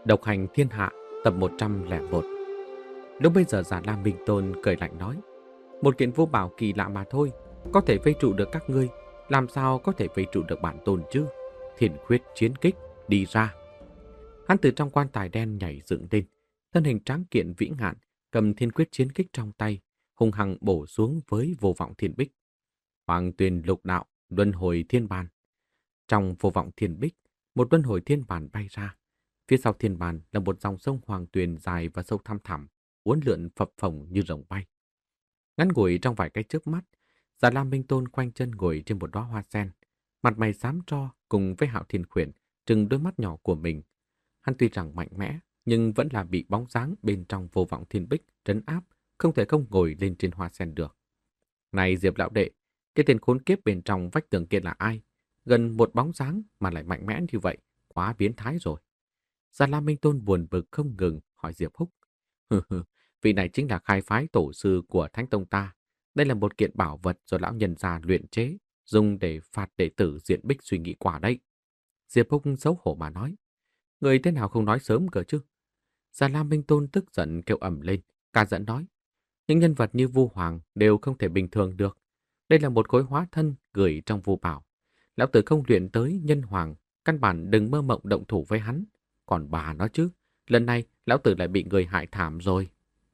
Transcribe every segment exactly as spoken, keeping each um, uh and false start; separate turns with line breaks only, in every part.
Độc hành thiên hạ tập một trăm lẻ một. Lúc bây giờ Già Lam Minh Tôn cười lạnh nói: Một kiện vô bảo kỳ lạ mà thôi, có thể vây trụ được các ngươi, làm sao có thể vây trụ được bản tôn chứ? Thiên khuyết chiến kích, đi ra. Hắn từ trong quan tài đen nhảy dựng lên, thân hình tráng kiện vĩ ngạn, cầm thiên quyết chiến kích trong tay, hung hăng bổ xuống với vô vọng thiên bích. Hoàng tuyền lục đạo, luân hồi thiên bàn. Trong vô vọng thiên bích, một luân hồi thiên bàn bay ra. Phía sau thiên bàn là một dòng sông hoàng tuyền dài và sâu thăm thẳm, uốn lượn phập phồng như rồng bay. Ngắn ngủi trong vài cái chớp mắt, Già Lam Minh Tôn khoanh chân ngồi trên một đóa hoa sen, mặt mày xám tro cùng với Hạo Thiên Khuyển trừng đôi mắt nhỏ của mình. Hắn tuy rằng mạnh mẽ, nhưng vẫn là bị bóng dáng bên trong vô vọng thiên bích trấn áp, không thể không ngồi lên trên hoa sen được. Này Diệp lão đệ, cái tên khốn kiếp bên trong vách tường kia là ai? Gần một bóng dáng mà lại mạnh mẽ như vậy, quá biến thái rồi. Già Lam Minh Tôn buồn bực không ngừng hỏi Diệp Húc. Hừ hừ, vị này chính là khai phái tổ sư của Thánh Tông ta. Đây là một kiện bảo vật do lão nhân già luyện chế, dùng để phạt đệ tử diện bích suy nghĩ quả đấy. Diệp Húc xấu hổ mà nói. Người thế nào không nói sớm cơ chứ? Già Lam Minh Tôn tức giận kêu ầm lên, ca giận nói. Những nhân vật như Vu Hoàng đều không thể bình thường được. Đây là một khối hóa thân gửi trong Vu Bảo. Lão tử không luyện tới nhân hoàng, căn bản đừng mơ mộng động thủ với hắn. Còn bà nó chứ, lần này lão tử lại bị người hại thảm rồi.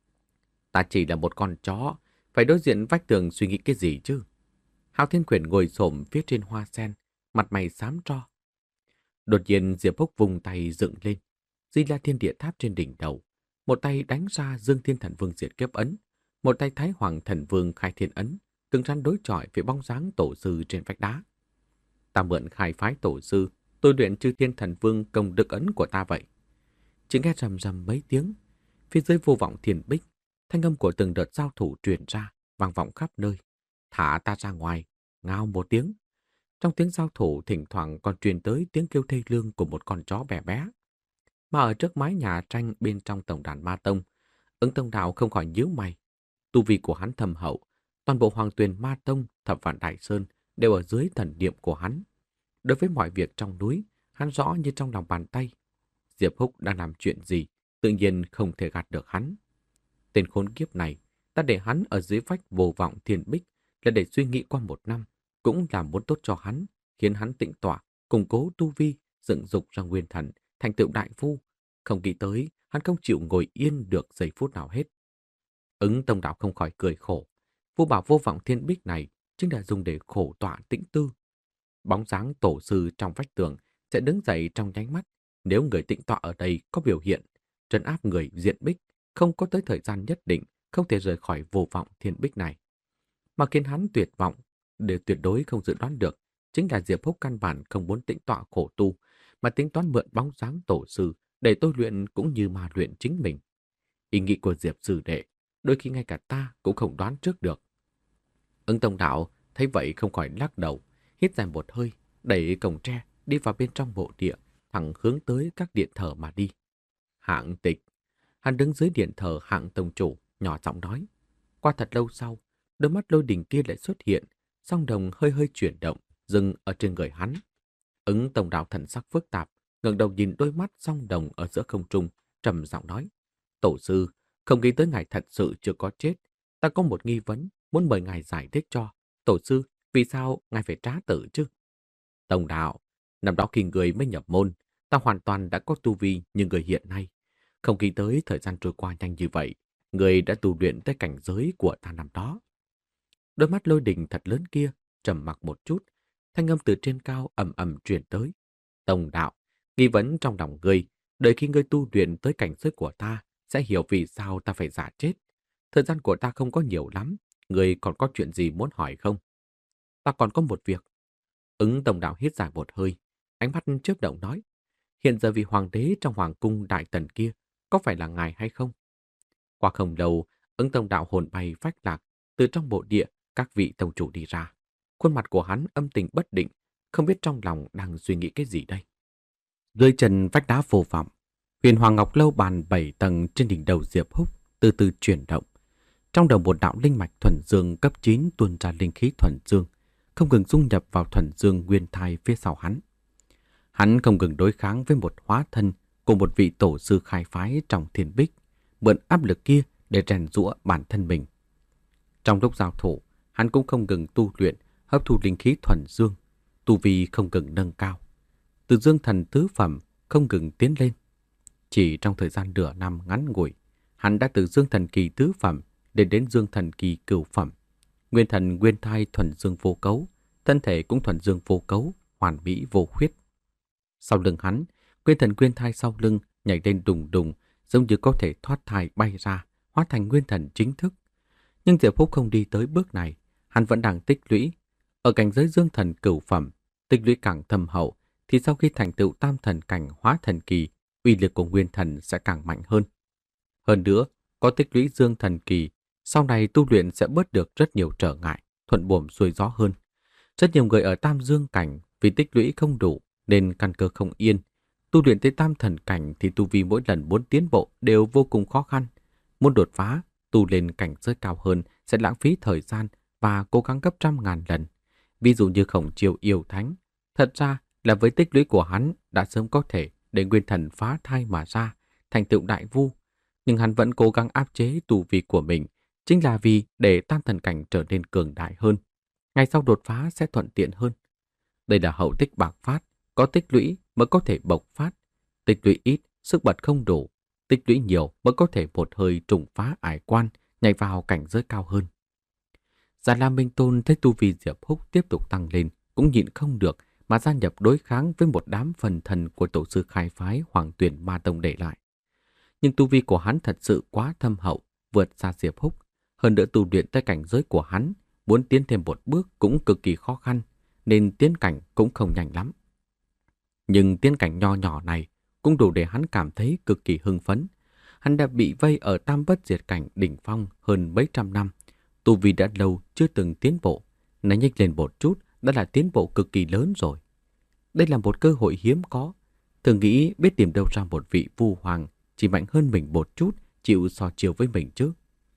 Ta chỉ là một con chó, phải đối diện vách tường suy nghĩ cái gì chứ? Hạo Thiên Quyển ngồi xổm phía trên hoa sen, mặt mày xám tro. Đột nhiên Diệp Húc vùng tay dựng lên, Di La Thiên Địa Tháp trên đỉnh đầu, một tay đánh ra Dương Thiên Thần Vương diệt kiếp ấn, một tay Thái Hoàng Thần Vương khai thiên ấn, cứng rắn đối chọi với bóng dáng tổ sư trên vách đá. Ta mượn khai phái tổ sư, tôi luyện Chư Thiên Thần Vương công đức ấn của ta vậy. Chỉ nghe rầm rầm mấy tiếng, phía dưới vô vọng thiền bích, thanh âm của từng đợt giao thủ truyền ra, vang vọng khắp nơi. Thả ta ra ngoài, ngao một tiếng. Trong tiếng giao thủ thỉnh thoảng còn truyền tới tiếng kêu thê lương của một con chó bé bé. Mà ở trước mái nhà tranh bên trong tổng đàn Ma Tông, Ứng Tông Đạo không khỏi nhíu mày. Tu vi của hắn thâm hậu, toàn bộ Hoàng Tuyền Ma Tông, Thập Vạn Đại Sơn đều ở dưới thần niệm của hắn. Đối với mọi việc trong núi, hắn rõ như trong lòng bàn tay. Diệp Húc đang làm chuyện gì, tự nhiên không thể gạt được hắn. Tên khốn kiếp này, ta để hắn ở dưới vách vô vọng thiên bích là để suy nghĩ qua một năm, cũng là muốn tốt cho hắn, khiến hắn tĩnh tọa, củng cố tu vi, dựng dục ra nguyên thần, thành tựu đại phu. Không nghĩ tới, hắn không chịu ngồi yên được giây phút nào hết. Ứng Tông Đạo không khỏi cười khổ. Vô bảo vô vọng thiên bích này chính là dùng để khổ tọa tĩnh tư. Bóng dáng tổ sư trong vách tường sẽ đứng dậy trong nháy mắt. Nếu người tĩnh tọa ở đây có biểu hiện, trấn áp người diện bích, không có tới thời gian nhất định, không thể rời khỏi vô vọng thiên bích này. Mà khiến hắn tuyệt vọng, đều tuyệt đối không dự đoán được, chính là Diệp Húc căn bản không muốn tĩnh tọa khổ tu, mà tính toán mượn bóng dáng tổ sư để tôi luyện cũng như mà luyện chính mình. Ý nghĩ của Diệp sư đệ, đôi khi ngay cả ta cũng không đoán trước được. Ứng Tông Đạo thấy vậy không khỏi lắc đầu, hít dài một hơi, đẩy cổng tre đi vào bên trong mộ địa, thẳng hướng tới các điện thờ mà đi. Hạng Tịch, hắn đứng dưới điện thờ Hạng tông chủ, nhỏ giọng nói. Qua thật lâu sau, đôi mắt Lôi Đình kia lại xuất hiện, song đồng hơi hơi chuyển động, dừng ở trên người hắn. Ứng Tông Đạo thần sắc phức tạp, ngẩng đầu nhìn đôi mắt song đồng ở giữa không trung, trầm giọng nói: Tổ sư, không nghĩ tới ngài thật sự chưa có chết. Ta có một nghi vấn, muốn mời ngài giải thích cho. Tổ sư, vì sao ngài phải trá tử chứ? Tông Đạo, năm đó khi người mới nhập môn, ta hoàn toàn đã có tu vi như người hiện nay. Không nghĩ tới thời gian trôi qua nhanh như vậy, người đã tu luyện tới cảnh giới của ta năm đó. Đôi mắt Lôi Đình thật lớn kia trầm mặc một chút, thanh âm từ trên cao ầm ầm truyền tới. Tông Đạo, nghi vấn trong lòng ngươi, đợi khi ngươi tu luyện tới cảnh giới của ta, sẽ hiểu vì sao ta phải giả chết. Thời gian của ta không có nhiều lắm, ngươi còn có chuyện gì muốn hỏi không? Ta còn có một việc. Ứng Tông Đạo hít dài một hơi, ánh mắt chớp động nói. Hiện giờ vị hoàng đế trong hoàng cung đại tần kia, có phải là ngài hay không? Qua không lâu, Ứng Tông Đạo hồn bay phách lạc, từ trong bộ địa, các vị tông chủ đi ra. Khuôn mặt của hắn âm tình bất định, không biết trong lòng đang suy nghĩ cái gì đây. Dưới chân vách đá vô vọng, huyền hoàng ngọc lâu bàn bảy tầng trên đỉnh đầu Diệp Húc từ từ chuyển động. Trong đầu một đạo linh mạch thuần dương cấp chín tuôn ra linh khí thuần dương, không ngừng dung nhập vào thuần dương nguyên thai phía sau hắn. Hắn không ngừng đối kháng với một hóa thân của một vị tổ sư khai phái trong thiên bích, mượn áp lực kia để rèn giũa bản thân mình. Trong lúc giao thủ, hắn cũng không ngừng tu luyện, hấp thu linh khí thuần dương, tu vi không ngừng nâng cao. Từ dương thần tứ phẩm không ngừng tiến lên. Chỉ trong thời gian nửa năm ngắn ngủi, hắn đã từ dương thần kỳ tứ phẩm đến đến dương thần kỳ cửu phẩm. Nguyên thần nguyên thai thuần dương vô cấu, thân thể cũng thuần dương vô cấu, hoàn mỹ vô khuyết. Sau lưng hắn, nguyên thần nguyên thai sau lưng nhảy lên đùng đùng, giống như có thể thoát thai bay ra, hóa thành nguyên thần chính thức. Nhưng Diệp Húc không đi tới bước này, hắn vẫn đang tích lũy. Ở cảnh giới dương thần cửu phẩm, tích lũy càng thâm hậu, thì sau khi thành tựu tam thần cảnh hóa thần kỳ, uy lực của nguyên thần sẽ càng mạnh hơn. Hơn nữa, có tích lũy dương thần kỳ, sau này tu luyện sẽ bớt được rất nhiều trở ngại, thuận buồm xuôi gió hơn. Rất nhiều người ở tam dương cảnh vì tích lũy không đủ nên căn cơ không yên. Tu luyện tới tam thần cảnh thì tu vi mỗi lần muốn tiến bộ đều vô cùng khó khăn. Muốn đột phá, tu lên cảnh giới cao hơn sẽ lãng phí thời gian và cố gắng gấp trăm ngàn lần. Ví dụ như Khổng Chiêu yêu thánh, thật ra là với tích lũy của hắn đã sớm có thể để nguyên thần phá thai mà ra, thành tựu đại vu. Nhưng hắn vẫn cố gắng áp chế tu vi của mình, chính là vì để tam thần cảnh trở nên cường đại hơn. Ngày sau đột phá sẽ thuận tiện hơn. Đây là hậu tích bạc phát, có tích lũy mới có thể bộc phát. Tích lũy ít, sức bật không đủ. Tích lũy nhiều mới có thể một hơi trùng phá ải quan, nhảy vào cảnh giới cao hơn. Già Lam Minh Tôn thấy tu vi Diệp Húc tiếp tục tăng lên, cũng nhịn không được mà gia nhập đối kháng với một đám phần thần của tổ sư khai phái Hoàng Tuyển Ma Tông để lại. Nhưng tu vi của hắn thật sự quá thâm hậu, vượt xa Diệp Húc. Hơn nữa tu luyện tới cảnh giới của hắn, muốn tiến thêm một bước cũng cực kỳ khó khăn, nên tiến cảnh cũng không nhanh lắm. Nhưng tiến cảnh nho nhỏ này cũng đủ để hắn cảm thấy cực kỳ hưng phấn. Hắn đã bị vây ở tam bất diệt cảnh đỉnh phong hơn mấy trăm năm. Tu vi đã lâu chưa từng tiến bộ, nay nhích lên một chút đã là tiến bộ cực kỳ lớn rồi. Đây là một cơ hội hiếm có. Thường nghĩ biết tìm đâu ra một vị vu hoàng chỉ mạnh hơn mình một chút, chịu so chiều với mình chứ.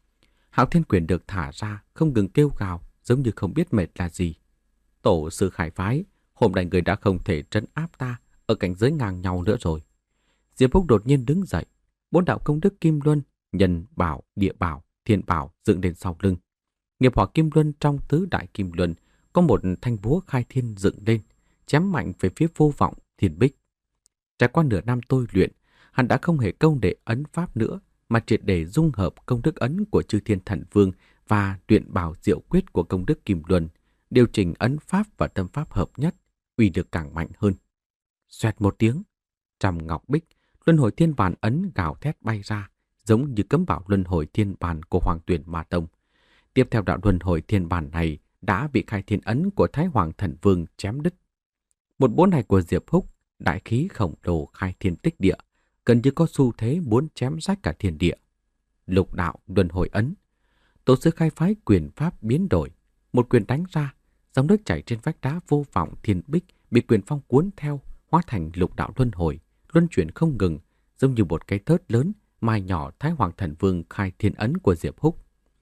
Hạo Thiên Quyền được thả ra, không ngừng kêu gào, giống như không biết mệt là gì. Tổ sư khai phái, hôm nay người đã không thể trấn áp ta ở cảnh giới ngang nhau nữa rồi. Diệp Húc đột nhiên đứng dậy, bốn đạo công đức kim luân, nhân bảo, địa bảo, thiên bảo dựng lên sau lưng. Nghiệp hỏa kim luân trong tứ đại kim luân có một thanh búa khai thiên dựng lên, chém mạnh về phía vô vọng thiên bích. Trải qua nửa năm tôi luyện, hắn đã không hề công để ấn pháp nữa, mà triệt để dung hợp công đức ấn của Chư Thiên Thần Vương và luyện bảo diệu quyết của công đức kim luân, điều chỉnh ấn pháp và tâm pháp hợp nhất, uy lực càng mạnh hơn. Xoẹt một tiếng, trăm ngọc bích, luân hồi thiên bàn ấn gào thét bay ra, giống như cấm bảo luân hồi thiên bàn của Hoàng Tuyển Ma Tông. Tiếp theo đạo luân hồi thiên bàn này đã bị khai thiên ấn của Thái Hoàng Thần Vương chém đứt. Một búa này của Diệp Húc, đại khí khổng lồ khai thiên tích địa, gần như có xu thế muốn chém rách cả thiên địa. Lục đạo luân hồi ấn, tổ sư khai phái quyền pháp biến đổi, một quyền đánh ra, dòng nước chảy trên vách đá vô vọng thiên bích bị quyền phong cuốn theo, hóa thành lục đạo luân hồi, luân chuyển không ngừng, giống như một cái thớt lớn mai nhỏ Thái Hoàng Thần Vương khai thiên ấn của Diệp Húc.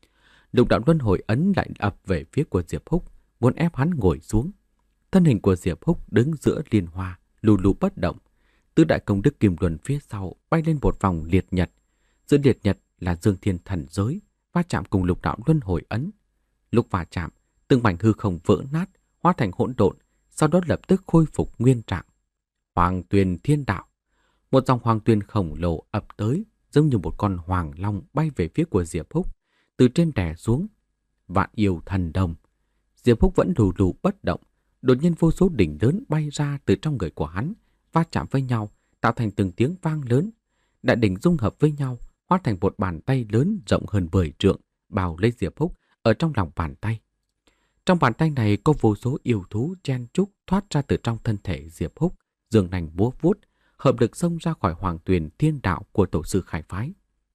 Lục đạo luân hồi ấn lại ập về phía của Diệp Húc, muốn ép hắn ngồi xuống. Thân hình của Diệp Húc đứng giữa liên hoa, lù lù bất động. Tứ đại công đức kim luân phía sau bay lên một vòng liệt nhật. Giữa liệt nhật là dương thiên thần giới, va chạm cùng lục đạo luân hồi ấn. Lúc va chạm, từng mảnh hư không vỡ nát, hóa thành hỗn độn, sau đó lập tức khôi phục nguyên trạng. Hoàng Tuyền Thiên Đạo, một dòng hoàng tuyền khổng lồ ập tới, giống như một con hoàng long bay về phía của Diệp Húc, từ trên đè xuống. Vạn yêu thần đồng, Diệp Húc vẫn lù lù bất động, đột nhiên vô số đỉnh lớn bay ra từ trong người của hắn, va chạm với nhau, tạo thành từng tiếng vang lớn. Đại đỉnh dung hợp với nhau, hóa thành một bàn tay lớn rộng hơn mười trượng, bao lấy Diệp Húc ở trong lòng bàn tay. Trong bàn tay này có vô số yêu thú chen chúc thoát ra từ trong thân thể Diệp Húc, giương nành múa vuốt, hợp lực xông ra khỏi Hoàng Tuyền Thiên Đạo của tổ sư khai phái.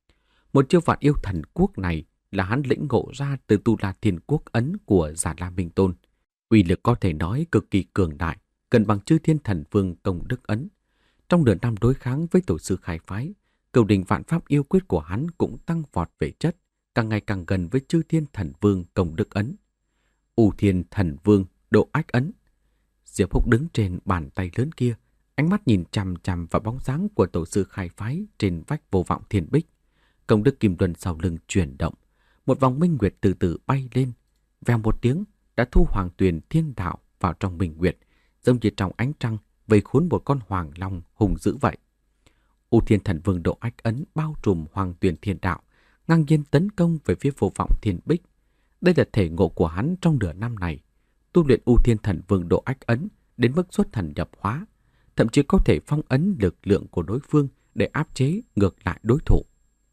Một chiêu vạn yêu thần quốc này là hắn lĩnh ngộ ra từ Tu La Thiên Quốc ấn của Già La Minh Tôn. Uy lực có thể nói cực kỳ cường đại, gần bằng Chư Thiên Thần Vương công đức ấn. Trong nửa năm đối kháng với tổ sư khai phái, cửu đỉnh vạn pháp yêu quyết của hắn cũng tăng vọt về chất, càng ngày càng gần với Chư Thiên Thần Vương công đức ấn. U Thiên Thần Vương độ ách ấn. Diệp Húc đứng trên bàn tay lớn kia, ánh mắt nhìn chằm chằm vào bóng dáng của tổ sư khai phái trên vách vô vọng thiên bích. Công đức kim luân sau lưng chuyển động, một vòng minh nguyệt từ từ bay lên, vèo một tiếng đã thu hoàng tuyền thiên đạo vào trong minh nguyệt, giống như trong ánh trăng vây khốn một con hoàng long hùng dữ vậy. U Thiên Thần Vương độ ách ấn bao trùm hoàng tuyền thiên đạo, ngang nhiên tấn công về phía vô vọng thiên bích. Đây là thể ngộ của hắn trong nửa năm này, tu luyện U Thiên Thần Vương độ ách ấn đến mức xuất thần nhập hóa, thậm chí có thể phong ấn lực lượng của đối phương để áp chế ngược lại đối thủ.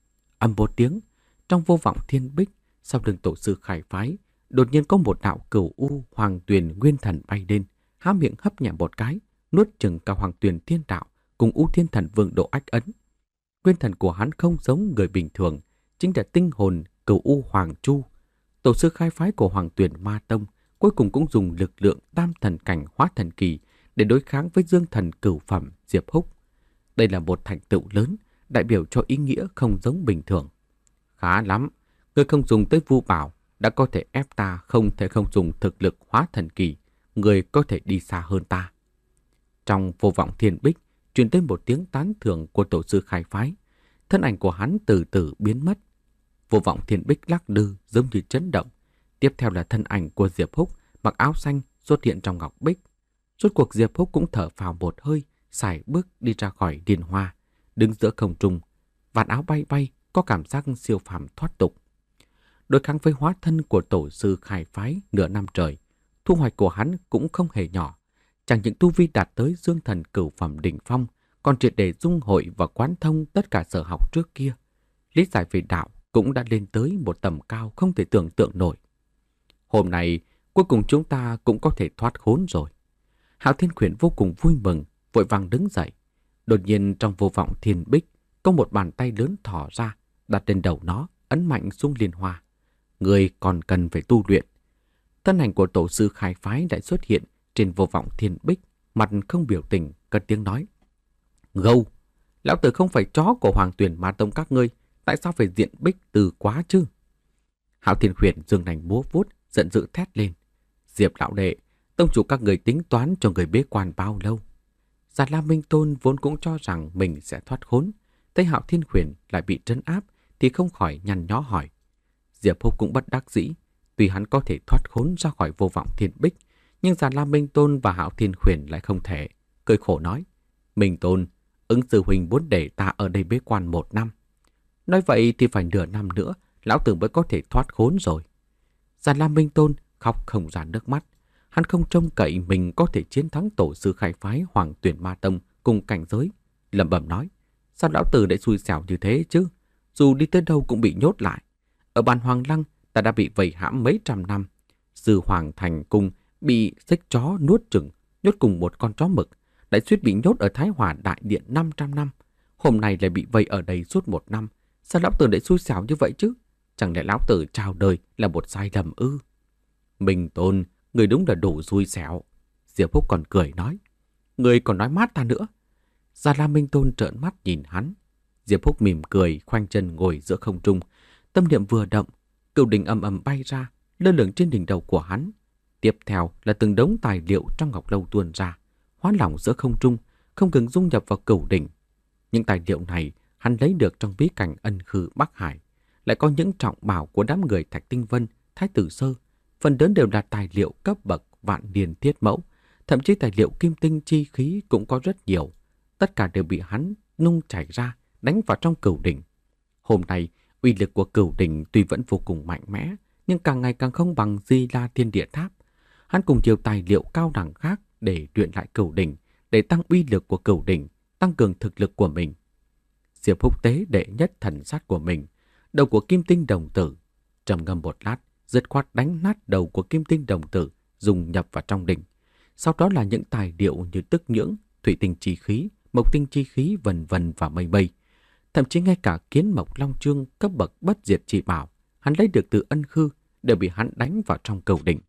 Âm một tiếng, trong vô vọng thiên bích, sau lưng tổ sư khai phái, đột nhiên có một đạo cửu u hoàng tuyền nguyên thần bay lên, há miệng hấp nhẹ một cái, nuốt chừng cả hoàng tuyền thiên đạo cùng U Thiên Thần Vương độ ách ấn. Nguyên thần của hắn không giống người bình thường, chính là tinh hồn cửu u hoàng chu. Tổ sư khai phái của Hoàng Tuyền Ma Tông cuối cùng cũng dùng lực lượng tam thần cảnh hóa thần kỳ để đối kháng với dương thần cửu phẩm Diệp Húc. Đây là một thành tựu lớn, đại biểu cho ý nghĩa không giống bình thường. Khá lắm, người không dùng tới vu bảo đã có thể ép ta không thể không dùng thực lực hóa thần kỳ, người có thể đi xa hơn ta. Trong vô vọng thiên bích, truyền tới một tiếng tán thưởng của tổ sư khai phái, thân ảnh của hắn từ từ biến mất. Vô vọng thiên bích lắc lư giống như chấn động. Tiếp theo là thân ảnh của Diệp Húc mặc áo xanh xuất hiện trong ngọc bích. Rốt cuộc Diệp Húc cũng thở phào một hơi, sải bước đi ra khỏi điền hoa, đứng giữa không trung, vạt áo bay bay, có cảm giác siêu phàm thoát tục. Đối kháng với hóa thân của tổ sư khai phái nửa năm trời, thu hoạch của hắn cũng không hề nhỏ. Chẳng những tu vi đạt tới dương thần cửu phẩm đỉnh phong, còn triệt để dung hội và quán thông tất cả sở học trước kia. Lý giải về đạo cũng đã lên tới một tầm cao không thể tưởng tượng nổi. Hôm nay, cuối cùng chúng ta cũng có thể thoát khốn rồi. Hạo Thiên Khuyển vô cùng vui mừng, vội vàng đứng dậy. Đột nhiên trong vô vọng thiên bích, có một bàn tay lớn thỏ ra, đặt lên đầu nó, ấn mạnh xuống liên hoa. Người còn cần phải tu luyện. Thân ảnh của tổ sư khai phái lại xuất hiện trên vô vọng thiên bích, mặt không biểu tình, cất tiếng nói. Gâu, lão tử không phải chó của Hoàng Tuyền Ma Tông các ngươi, tại sao phải diện bích từ quá chứ? Hạo Thiên Khuyển dương nành múa vuốt, giận dữ thét lên. Diệp lão đệ, tông chủ các người tính toán cho người bế quan bao lâu? Già Lam Minh Tôn vốn cũng cho rằng mình sẽ thoát khốn, thấy Hạo Thiên Khuyển lại bị trấn áp thì không khỏi nhăn nhó hỏi. Diệp Húc cũng bất đắc dĩ, tuy hắn có thể thoát khốn ra khỏi vô vọng thiên bích, nhưng Già Lam Minh Tôn và Hạo Thiên Khuyển lại không thể, cười khổ nói. Minh Tôn, ứng sư huynh muốn để ta ở đây bế quan một năm. Nói vậy thì phải nửa năm nữa, lão tử mới có thể thoát khốn rồi. Già Lam Minh Tôn khóc không ra nước mắt. Hắn không trông cậy mình có thể chiến thắng tổ sư khai phái Hoàng Tuyền Ma Tông cùng cảnh giới. Lẩm bẩm nói, sao lão tử lại xui xẻo như thế chứ? Dù đi tới đâu cũng bị nhốt lại. Ở bàn Hoàng Lăng, ta đã bị vây hãm mấy trăm năm. Sư Hoàng Thành Cung bị xích chó nuốt chửng, nhốt cùng một con chó mực. Đại suýt bị nhốt ở Thái Hòa Đại Điện năm trăm năm. Hôm nay lại bị vây ở đây suốt một năm. Sao lão tử lại xui xẻo như vậy chứ? Chẳng lẽ lão tử chào đời là một sai lầm ư? Minh Tôn, người đúng là đủ xui xẻo. Diệp Húc còn cười nói. Người còn nói mát ta nữa. Già Lam Minh Tôn trợn mắt nhìn hắn. Diệp Húc mỉm cười, khoanh chân ngồi giữa không trung. Tâm niệm vừa động, cửu đỉnh ầm ầm bay ra, lơ lửng trên đỉnh đầu của hắn. Tiếp theo là từng đống tài liệu trong ngọc lâu tuôn ra, hóa lỏng giữa không trung, không ngừng dung nhập vào cửu đỉnh. Những tài liệu này hắn lấy được trong bí cảnh Ân Khư Bắc Hải, lại có những trọng bảo của đám người Thạch Tinh Vân, Thái Tử Sơ, phần lớn đều là tài liệu cấp bậc vạn niên thiết mẫu, thậm chí tài liệu kim tinh chi khí cũng có rất nhiều. Tất cả đều bị hắn nung chảy ra, đánh vào trong cửu đỉnh. Hôm nay, uy lực của cửu đỉnh tuy vẫn vô cùng mạnh mẽ, nhưng càng ngày càng không bằng Di La Thiên Địa Tháp. Hắn cùng nhiều tài liệu cao đẳng khác để luyện lại cửu đỉnh, để tăng uy lực của cửu đỉnh, tăng cường thực lực của mình. Diệp Húc tế đệ nhất thần sát của mình, đầu của Kim Tinh Đồng Tử, trầm ngâm một lát, dứt khoát đánh nát đầu của Kim Tinh Đồng Tử, dùng nhập vào trong đỉnh. Sau đó là những tài liệu như tức nhưỡng, thủy tinh chi khí, mộc tinh chi khí, vần vần và mây mây. Thậm chí ngay cả kiến mộc long chương cấp bậc bất diệt chỉ bảo, hắn lấy được từ Ân Khư, đều bị hắn đánh vào trong cửu đỉnh.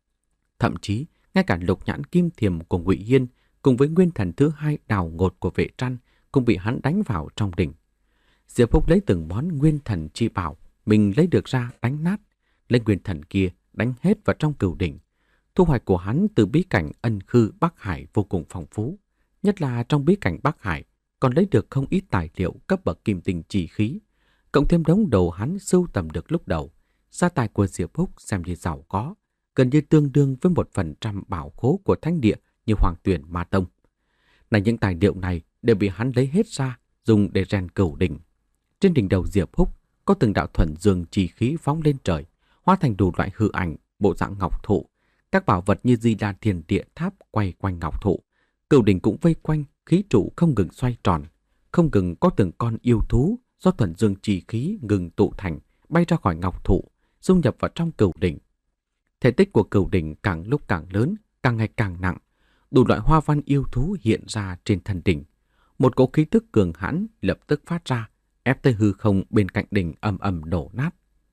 Thậm chí, ngay cả lục nhãn kim thiềm của Ngụy Hiên cùng với nguyên thần thứ hai đào ngột của Vệ Trăn cũng bị hắn đánh vào trong đỉnh. Diệp Húc lấy từng món nguyên thần chi bảo mình lấy được ra đánh nát, lấy nguyên thần kia đánh hết vào trong cửu đỉnh. Thu hoạch của hắn từ bí cảnh Ân Khư Bắc Hải vô cùng phong phú. Nhất là trong bí cảnh Bắc Hải còn lấy được không ít tài liệu cấp bậc kim tinh chỉ khí, cộng thêm đống đồ hắn sưu tầm được lúc đầu. Gia tài của Diệp Húc xem như giàu có, gần như tương đương với một phần trăm bảo khố của thánh địa như Hoàng Tuyền Ma Tông. Này những tài liệu này đều bị hắn lấy hết ra, dùng để rèn cửu đỉnh. Trên đỉnh đầu Diệp Húc có từng đạo thuần dương chi khí phóng lên trời, hóa thành đủ loại hư ảnh, bộ dạng ngọc thụ. Các bảo vật như Di Đà Thiên Địa Tháp quay quanh ngọc thụ. Cửu đỉnh cũng vây quanh, khí trụ không ngừng xoay tròn, không ngừng có từng con yêu thú do thuần dương chi khí ngừng tụ thành, bay ra khỏi ngọc thụ, dung nhập vào trong cửu đỉnh. Thể tích của cửu đỉnh càng lúc càng lớn, càng ngày càng nặng. Đủ loại hoa văn yêu thú hiện ra trên thân đỉnh. Một cỗ khí tức cường hãn lập tức phát ra, ép tới hư không bên cạnh đỉnh ầm ầm đổ nát.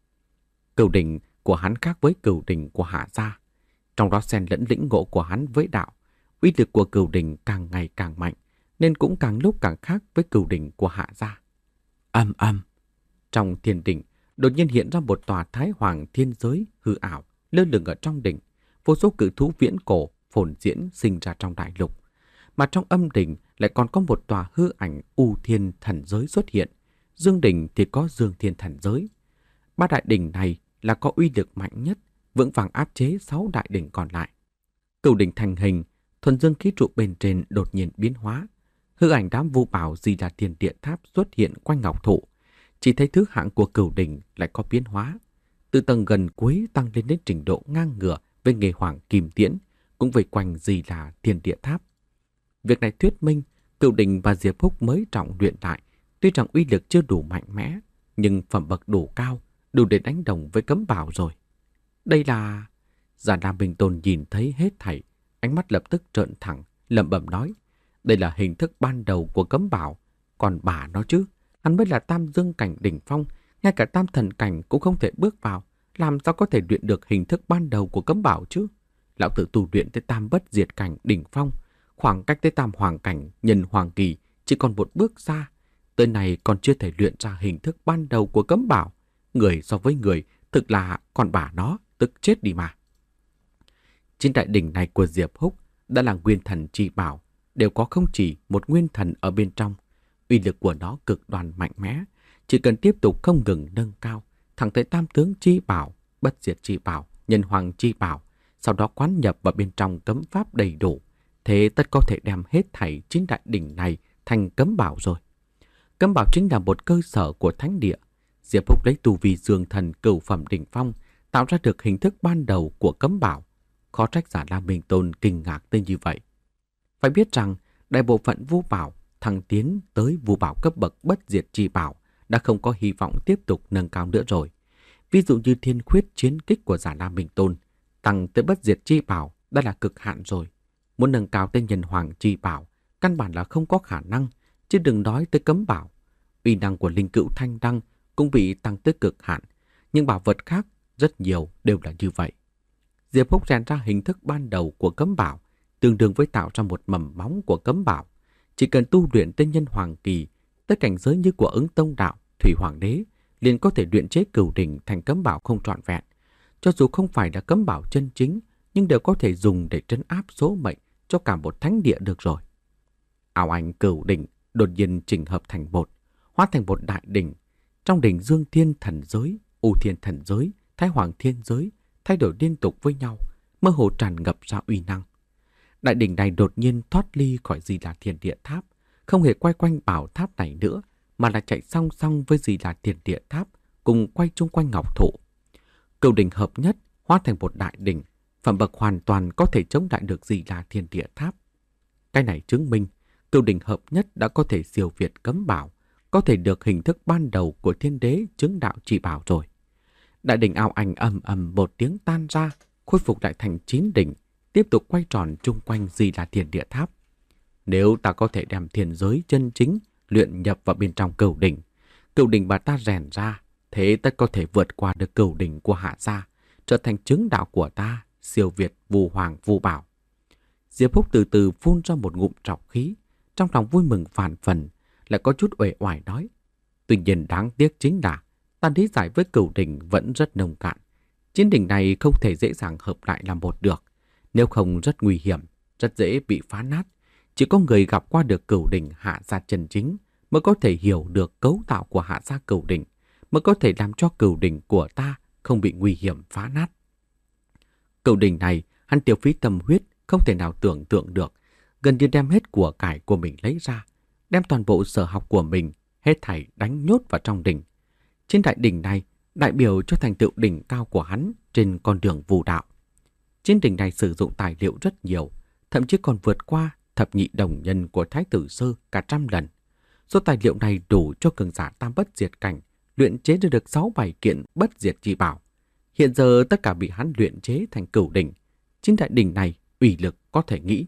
Cửu đỉnh của hắn khác với cửu đỉnh của Hạ gia, trong đó xen lẫn lĩnh ngộ của hắn với đạo. Uy lực của cửu đỉnh càng ngày càng mạnh, nên cũng càng lúc càng khác với cửu đỉnh của Hạ gia. Ầm ầm, trong thiên đỉnh đột nhiên hiện ra một tòa Thái Hoàng thiên giới hư ảo lơ lửng ở trong đỉnh. Vô số cự thú viễn cổ phồn diễn sinh ra trong đại lục, mà trong âm đỉnh lại còn có một tòa hư ảnh U Thiên thần giới xuất hiện. Dương đỉnh thì có Dương Thiên thần giới. Ba đại đỉnh này là có uy lực mạnh nhất, vững vàng áp chế sáu đại đỉnh còn lại. Cửu đỉnh thành hình, thuần dương khí trụ bên trên đột nhiên biến hóa. Hư ảnh đám vu bảo Di Đà Thiên Địa Tháp xuất hiện quanh ngọc thụ. Chỉ thấy thứ hạng của cửu đỉnh lại có biến hóa, từ tầng gần cuối tăng lên đến trình độ ngang ngửa với nghề hoàng kim tiễn, cũng vây quanh Di Đà Thiên Địa Tháp. Việc này thuyết minh cửu đỉnh và Diệp Húc mới trọng luyện lại, tuy rằng uy lực chưa đủ mạnh mẽ, nhưng phẩm bậc đủ cao, đủ để đánh đồng với cấm bảo rồi. Đây là... Già Nam Bình Tôn nhìn thấy hết thảy, ánh mắt lập tức trợn thẳng, lẩm bẩm nói: đây là hình thức ban đầu của cấm bảo, còn bà nó chứ, hắn mới là tam dương cảnh đỉnh phong, ngay cả tam thần cảnh cũng không thể bước vào, làm sao có thể luyện được hình thức ban đầu của cấm bảo chứ? Lão tử tu luyện tới tam bất diệt cảnh đỉnh phong, khoảng cách tới tam hoàng cảnh nhân hoàng kỳ chỉ còn một bước xa, tới này còn chưa thể luyện ra hình thức ban đầu của cấm bảo. Người so với người, thực là còn bà nó, tức chết đi mà. Trên đại đỉnh này của Diệp Húc đã là nguyên thần chi bảo, đều có không chỉ một nguyên thần ở bên trong. Uy lực của nó cực đoan mạnh mẽ, chỉ cần tiếp tục không ngừng nâng cao, thẳng tới tam tướng chi bảo, bất diệt chi bảo, nhân hoàng chi bảo, sau đó quán nhập vào bên trong cấm pháp đầy đủ, thế tất có thể đem hết thảy chín đại đỉnh này thành cấm bảo rồi. Cấm bảo chính là một cơ sở của thánh địa. Diệp Húc lấy tu vi dương thần cửu phẩm đỉnh phong, tạo ra được hình thức ban đầu của cấm bảo. Khó trách Già Lam Minh Tôn kinh ngạc tên như vậy. Phải biết rằng đại bộ phận vu bảo thăng tiến tới vu bảo cấp bậc bất diệt chi bảo đã không có hy vọng tiếp tục nâng cao nữa rồi. Ví dụ như thiên khuyết chiến kích của Già Lam Minh Tôn tăng tới bất diệt chi bảo đã là cực hạn rồi. Muốn nâng cao tới nhân hoàng chi bảo căn bản là không có khả năng, chứ đừng nói tới cấm bảo. Uy năng của linh cữu thanh đăng cũng bị tăng tới cực hạn, nhưng bảo vật khác rất nhiều đều là như vậy. Diệp Húc rèn ra hình thức ban đầu của cấm bảo, tương đương với tạo ra một mầm móng của cấm bảo. Chỉ cần tu luyện tới nhân hoàng kỳ, tới cảnh giới như của Ứng Tông Đạo, Thủy Hoàng Đế, liền có thể luyện chế cửu đỉnh thành cấm bảo không trọn vẹn. Cho dù không phải là cấm bảo chân chính, nhưng đều có thể dùng để trấn áp số mệnh cho cả một thánh địa được rồi. Ảo ảnh cửu đỉnh đột nhiên chỉnh hợp thành một, hóa thành một đại đỉnh. Trong đỉnh Dương Thiên thần giới, U Thiên thần giới, Thái Hoàng thiên giới thay đổi liên tục với nhau, mơ hồ tràn ngập ra uy năng. Đại đỉnh này đột nhiên thoát ly khỏi Di Đà Thiên Địa Tháp, không hề quay quanh bảo tháp này nữa, mà là chạy song song với Di Đà Thiên Địa Tháp, cùng quay chung quanh ngọc thụ. Cửu đỉnh hợp nhất hóa thành một đại đỉnh, phẩm bậc hoàn toàn có thể chống lại được Di Đà Thiên Địa Tháp. Cái này chứng minh cửu đỉnh hợp nhất đã có thể siêu việt cấm bảo, có thể được hình thức ban đầu của thiên đế chứng đạo chỉ bảo rồi. Đại đỉnh ảo ảnh ầm ầm một tiếng tan ra, khôi phục lại thành chín đỉnh, tiếp tục quay tròn chung quanh Di Đà Thiên Địa Tháp. Nếu ta có thể đem thiên giới chân chính luyện nhập vào bên trong cửu đỉnh, cửu đỉnh mà ta rèn ra, thế tất có thể vượt qua được cửu đỉnh của Hạ gia, trở thành chứng đạo của ta, siêu việt vu hoàng vu bảo. Diệp Húc từ từ phun ra một ngụm trọc khí, trong lòng vui mừng phản phần, lại có chút uể oải nói: tuy nhiên đáng tiếc chính là ta lý giải với cửu đỉnh vẫn rất nông cạn. Chín đỉnh này không thể dễ dàng hợp lại làm một được, nếu không rất nguy hiểm, rất dễ bị phá nát. Chỉ có người gặp qua được cửu đỉnh Hạ gia chân chính mới có thể hiểu được cấu tạo của Hạ gia cửu đỉnh, mới có thể làm cho cửu đỉnh của ta không bị nguy hiểm phá nát. Cửu đỉnh này hắn tiêu phí tâm huyết không thể nào tưởng tượng được, gần như đem hết của cải của mình lấy ra, đem toàn bộ sở học của mình hết thảy đánh nhốt vào trong đỉnh. Trên đại đỉnh này đại biểu cho thành tựu đỉnh cao của hắn trên con đường vũ đạo. Trên đỉnh này sử dụng tài liệu rất nhiều, thậm chí còn vượt qua thập nhị đồng nhân của Thái tử Sơ cả trăm lần. Số tài liệu này đủ cho cường giả tam bất diệt cảnh luyện chế ra được sáu bảy kiện bất diệt chi bảo. Hiện giờ tất cả bị hắn luyện chế thành cửu đỉnh. Trên đại đỉnh này uy lực có thể nghĩ.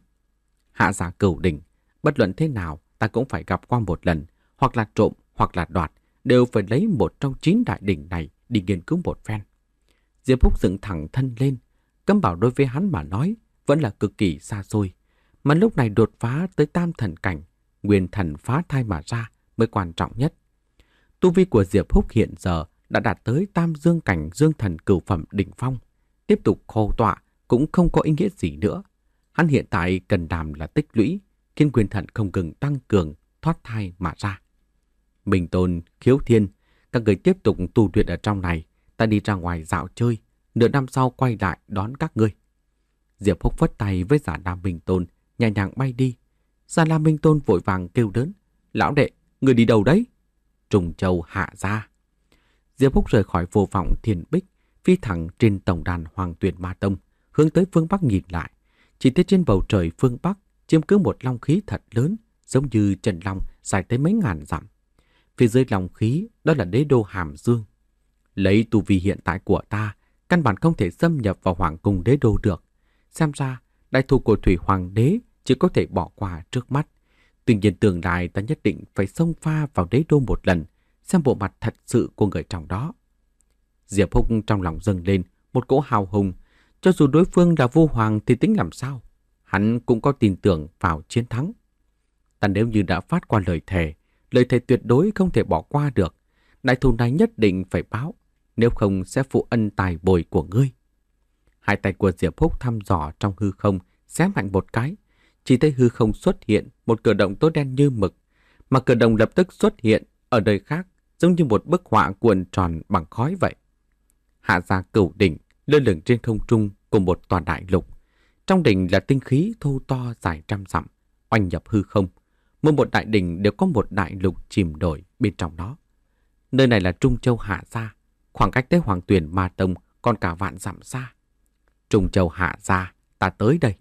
Hạ gia cửu đỉnh, bất luận thế nào ta cũng phải gặp qua một lần, hoặc là trộm hoặc là đoạt, đều phải lấy một trong chín đại đỉnh này đi nghiên cứu một phen. Diệp Húc dựng thẳng thân lên, cấm bảo đối với hắn mà nói vẫn là cực kỳ xa xôi, mà lúc này đột phá tới tam thần cảnh, nguyên thần phá thai mà ra mới quan trọng nhất. Tu vi của Diệp Húc hiện giờ đã đạt tới tam dương cảnh dương thần cửu phẩm đỉnh phong, tiếp tục khô tọa cũng không có ý nghĩa gì nữa. Hắn hiện tại cần làm là tích lũy, khiến nguyên thần không ngừng tăng cường, thoát thai mà ra. Minh Tôn, Khiếu Thiên, các người tiếp tục tu luyện ở trong này, ta đi ra ngoài dạo chơi, nửa năm sau quay lại đón các ngươi. Diệp Húc phất tay với Già Lam Minh Tôn, nhẹ nhàng bay đi. Già Lam Minh Tôn vội vàng kêu lớn, lão đệ, người đi đâu đấy? Trùng Châu Hạ gia. Diệp Húc rời khỏi Vô Vọng Thiên Bích, phi thẳng trên tổng đàn Hoàng Tuyền Ma Tông, hướng tới phương Bắc nhìn lại. Chỉ thấy trên bầu trời phương Bắc chiếm cứ một long khí thật lớn, giống như trần long dài tới mấy ngàn dặm. Phía dưới long khí đó là đế đô Hàm Dương. Lấy tu vi hiện tại của ta, căn bản không thể xâm nhập vào hoàng cung đế đô được. Xem ra, đại thù của Thủy Hoàng đế chỉ có thể bỏ qua trước mắt. Tuy nhiên tương lai ta nhất định phải xông pha vào đế đô một lần, xem bộ mặt thật sự của người trong đó. Diệp Húc trong lòng dâng lên một cỗ hào hùng. Cho dù đối phương là Vô Hoàng thì tính làm sao, hắn cũng có tin tưởng vào chiến thắng. Ta nếu như đã phát qua lời thề, lời thề tuyệt đối không thể bỏ qua được. Đại thù này nhất định phải báo, nếu không sẽ phụ ân tài bồi của ngươi. Hai tay của Diệp Húc thăm dò trong hư không, xé mạnh một cái. Chỉ thấy hư không xuất hiện một cửa động tối đen như mực, mà cửa động lập tức xuất hiện ở nơi khác, giống như một bức họa cuộn tròn bằng khói vậy. Hạ gia cửu đỉnh lơ lửng trên không trung cùng một tòa đại lục. Trong đỉnh là tinh khí thô to dài trăm dặm, oanh nhập hư không. Mỗi một đại đỉnh đều có một đại lục chìm nổi bên trong đó. Nơi này là Trung Châu Hạ gia, khoảng cách tới Hoàng Tuyền Ma Tông còn cả vạn dặm xa. Trung Châu Hạ gia, ta tới đây.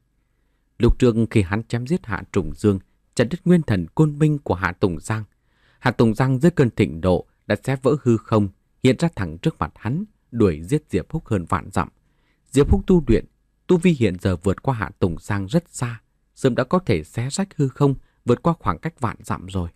Lúc trước khi hắn chém giết Hạ Trùng Dương, chặt đứt nguyên thần côn minh của Hạ Tùng Giang, Hạ Tùng Giang dưới cơn thịnh nộ đã xé vỡ hư không, hiện ra thẳng trước mặt hắn, đuổi giết Diệp Húc hơn vạn dặm. Diệp Húc tu luyện, tu vi hiện giờ vượt qua Hạ Tùng Giang rất xa, sớm đã có thể xé rách hư không, vượt qua khoảng cách vạn dặm rồi.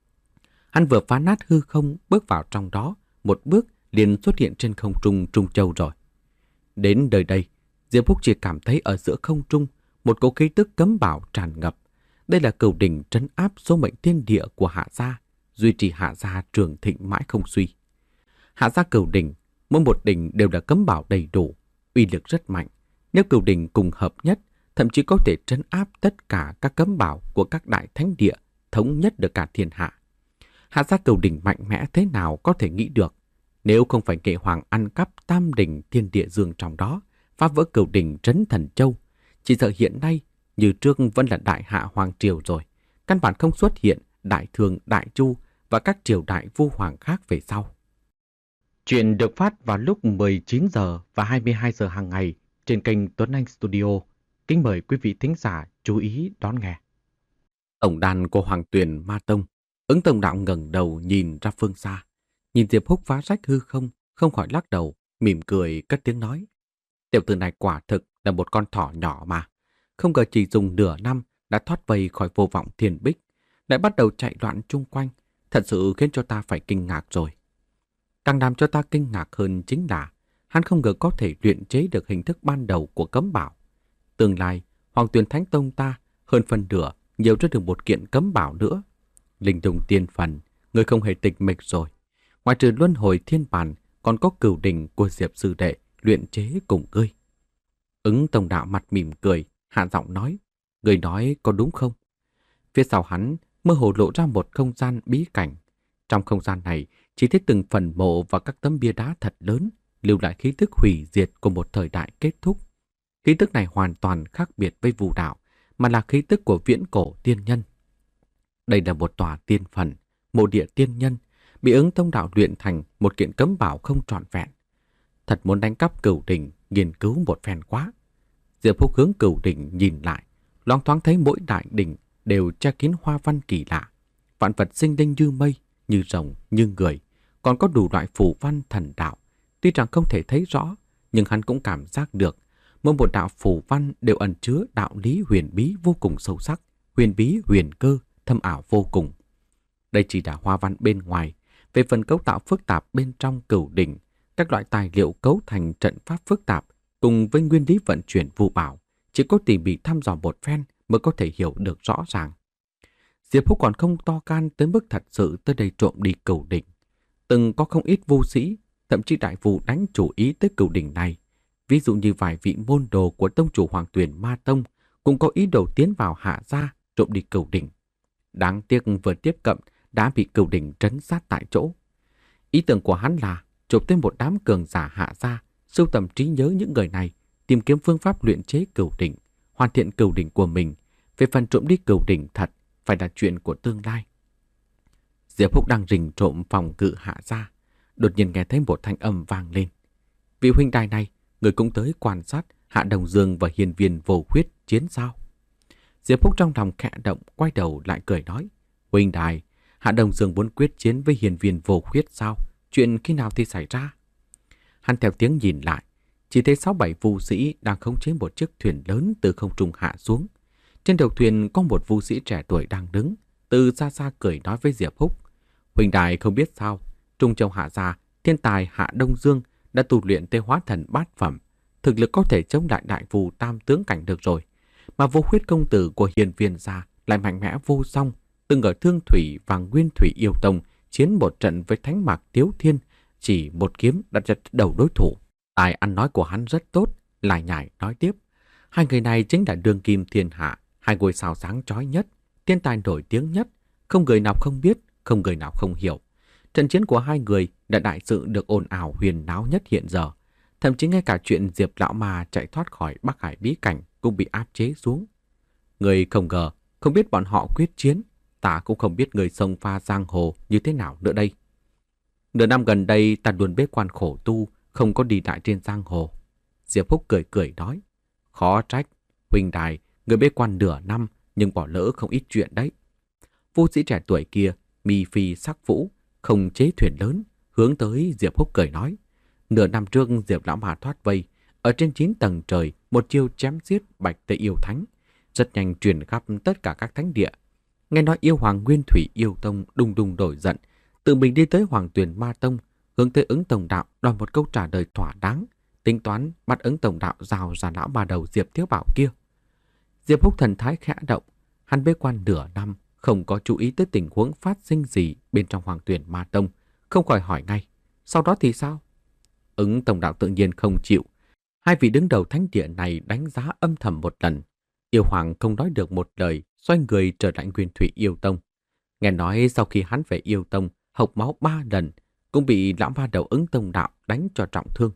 Hắn vừa phá nát hư không, bước vào trong đó, một bước liền xuất hiện trên không trung Trung Châu rồi. Đến đời đây, Diệp Húc chỉ cảm thấy ở giữa không trung một cỗ khí tức cấm bảo tràn ngập. Đây là cửu đỉnh trấn áp số mệnh thiên địa của Hạ gia, duy trì Hạ gia trường thịnh mãi không suy. Hạ gia cửu đỉnh, mỗi một đỉnh đều là cấm bảo đầy đủ, uy lực rất mạnh. Nếu cửu đỉnh cùng hợp nhất, thậm chí có thể trấn áp tất cả các cấm bảo của các đại thánh địa, thống nhất được cả thiên hạ. Hạ gia cửu đỉnh mạnh mẽ thế nào có thể nghĩ được, nếu không phải Nghệ Hoàng ăn cắp tam đỉnh thiên địa dương trong đó, phá vỡ cửu đỉnh trấn thần châu, chỉ sợ hiện nay như trước vẫn là đại hạ hoàng triều rồi, căn bản không xuất hiện đại thương, đại chu và các triều đại vua hoàng khác về sau. Chuyện được phát vào lúc mười chín giờ và hai mươi hai giờ hàng ngày trên kênh Tuấn Anh Studio. Kính mời quý vị thính giả chú ý đón nghe. Tổng đàn của Hoàng Tuyền Ma Tông, Ứng Tổng đạo ngẩng đầu nhìn ra phương xa, nhìn Diệp Húc phá rách hư không, không khỏi lắc đầu, mỉm cười cất tiếng nói: tiểu tử này quả thực là một con thỏ nhỏ mà, không ngờ chỉ dùng nửa năm đã thoát vây khỏi Vô Vọng Thiên Bích, lại bắt đầu chạy loạn chung quanh, thật sự khiến cho ta phải kinh ngạc rồi. Càng làm cho ta kinh ngạc hơn chính là hắn không ngờ có thể luyện chế được hình thức ban đầu của cấm bảo. Tương lai, Hoàng Tuyền Thánh Tông ta hơn phần nửa nhiều ra được một kiện cấm bảo nữa. Linh Đồng Tiên Phần, người không hề tịch mịch rồi. Ngoài trừ luân hồi thiên bản, còn có cửu đỉnh của Diệp sư đệ luyện chế cùng ngươi. Ứng Tổng đạo mặt mỉm cười, hạ giọng nói: người nói có đúng không? Phía sau hắn mơ hồ lộ ra một không gian bí cảnh. Trong không gian này chỉ thấy từng phần mộ và các tấm bia đá thật lớn, lưu lại khí tức hủy diệt của một thời đại kết thúc. Khí tức này hoàn toàn khác biệt với Vu đạo, mà là khí tức của viễn cổ tiên nhân. Đây là một tòa tiên phần, mộ địa tiên nhân, bị Ứng Tông đạo luyện thành một kiện cấm bảo không trọn vẹn. Thật muốn đánh cắp Cửu Đỉnh, nghiên cứu một phen quá. Diệp Phúc hướng Cửu Đỉnh nhìn lại, loáng thoáng thấy mỗi đại đỉnh đều che kín hoa văn kỳ lạ, vạn vật sinh linh như mây, như rồng, như người, còn có đủ loại phù văn thần đạo. Tuy rằng không thể thấy rõ, nhưng hắn cũng cảm giác được mỗi một đạo phù văn đều ẩn chứa đạo lý huyền bí vô cùng sâu sắc, huyền bí huyền cơ, thâm ảo vô cùng. Đây chỉ là hoa văn bên ngoài, về phần cấu tạo phức tạp bên trong Cửu Đỉnh, các loại tài liệu cấu thành trận pháp phức tạp cùng với nguyên lý vận chuyển vu bảo, chỉ có tỉ mỉ thăm dò một phen mới có thể hiểu được rõ ràng. Diệp Húc còn không to gan tới mức thật sự tới đây trộm đi Cửu Đỉnh. Từng có không ít vu sĩ, thậm chí đại vu đánh chủ ý tới Cửu Đỉnh này. Ví dụ như vài vị môn đồ của tông chủ Hoàng Tuyền Ma Tông cũng có ý đồ tiến vào Hạ gia trộm đi Cửu Đỉnh. Đáng tiếc vừa tiếp cận đã bị Cửu Đỉnh trấn sát tại chỗ. Ý tưởng của hắn là trộm thêm một đám cường giả Hạ gia, sưu tầm trí nhớ những người này, tìm kiếm phương pháp luyện chế Cửu Đỉnh, hoàn thiện Cửu Đỉnh của mình. Về phần trộm đi Cửu Đỉnh thật phải là chuyện của tương lai. Diệp Húc đang rình trộm phòng ngự Hạ gia, đột nhiên nghe thấy một thanh âm vang lên. Vị huynh đài này, người cũng tới quan sát Hạ Đồng Dương và hiền viên Vô Khuyết chiến sao? Diệp Húc trong lòng khẽ động, quay đầu lại cười nói: Huynh đài, Hạ Đồng Dương muốn quyết chiến với hiền viên Vô Khuyết sao? Chuyện khi nào thì xảy ra? Hắn theo tiếng nhìn lại, chỉ thấy sáu bảy vu sĩ đang khống chế một chiếc thuyền lớn từ không trung hạ xuống. Trên đầu thuyền có một vu sĩ trẻ tuổi đang đứng, từ xa xa cười nói với Diệp Húc: Huynh đài không biết sao, Trung Châu Hạ gia, thiên tài Hạ Đông Dương đã tu luyện tới hóa thần bát phẩm, thực lực có thể chống lại đại vu tam tướng cảnh được rồi. Mà Vô Khuyết công tử của hiền viên gia lại mạnh mẽ vô song, từng ở Thương Thủy và Nguyên Thủy Yêu Tông chiến một trận với Thánh Mạc Tiếu Thiên, chỉ một kiếm đã chặt đầu đối thủ. Tài ăn nói của hắn rất tốt, lại nhải nói tiếp: Hai người này chính là đương kim thiên hạ, hai ngôi sao sáng chói nhất, thiên tài nổi tiếng nhất, không người nào không biết, không người nào không hiểu. Trận chiến của hai người đã đại sự được ồn ào huyền náo nhất hiện giờ. Thậm chí ngay cả chuyện Diệp lão ma chạy thoát khỏi Bắc Hải bí cảnh cũng bị áp chế xuống. Người không ngờ, không biết bọn họ quyết chiến, ta cũng không biết người sông pha giang hồ như thế nào nữa đây. Nửa năm gần đây ta luôn bế quan khổ tu, không có đi lại trên giang hồ. Diệp Húc cười cười nói: Khó trách, huynh đài, người bế quan nửa năm nhưng bỏ lỡ không ít chuyện đấy. Vu sĩ trẻ tuổi kia, mi phi sắc vũ, không chế thuyền lớn, hướng tới Diệp Húc cười nói: Nửa năm trước Diệp lão ma thoát vây, ở trên chín tầng trời, một chiêu chém giết Bạch Tây Yêu Thánh, rất nhanh truyền khắp tất cả các thánh địa. Nghe nói yêu hoàng Nguyên Thủy Yêu Tông đùng đùng đổi giận, tự mình đi tới Hoàng Tuyền Ma Tông, hướng tới Ứng Tổng đạo đòi một câu trả lời thỏa đáng, tính toán bắt Ứng Tổng đạo rào ra lão ma đầu Diệp Thiếu Bảo kia. Diệp Húc thần thái khẽ động, hắn bế quan nửa năm, không có chú ý tới tình huống phát sinh gì bên trong Hoàng Tuyền Ma Tông, không khỏi hỏi ngay: Sau đó thì sao? Ứng Tổng đạo tự nhiên không chịu. Hai vị đứng đầu thánh địa này đánh giá âm thầm một lần. Yêu hoàng không nói được một lời, xoay người trở lại Nguyên Thủy Yêu Tông. Nghe nói sau khi hắn về Yêu Tông, hộc máu ba lần, cũng bị lão ma đầu Ứng Tổng đạo đánh cho trọng thương.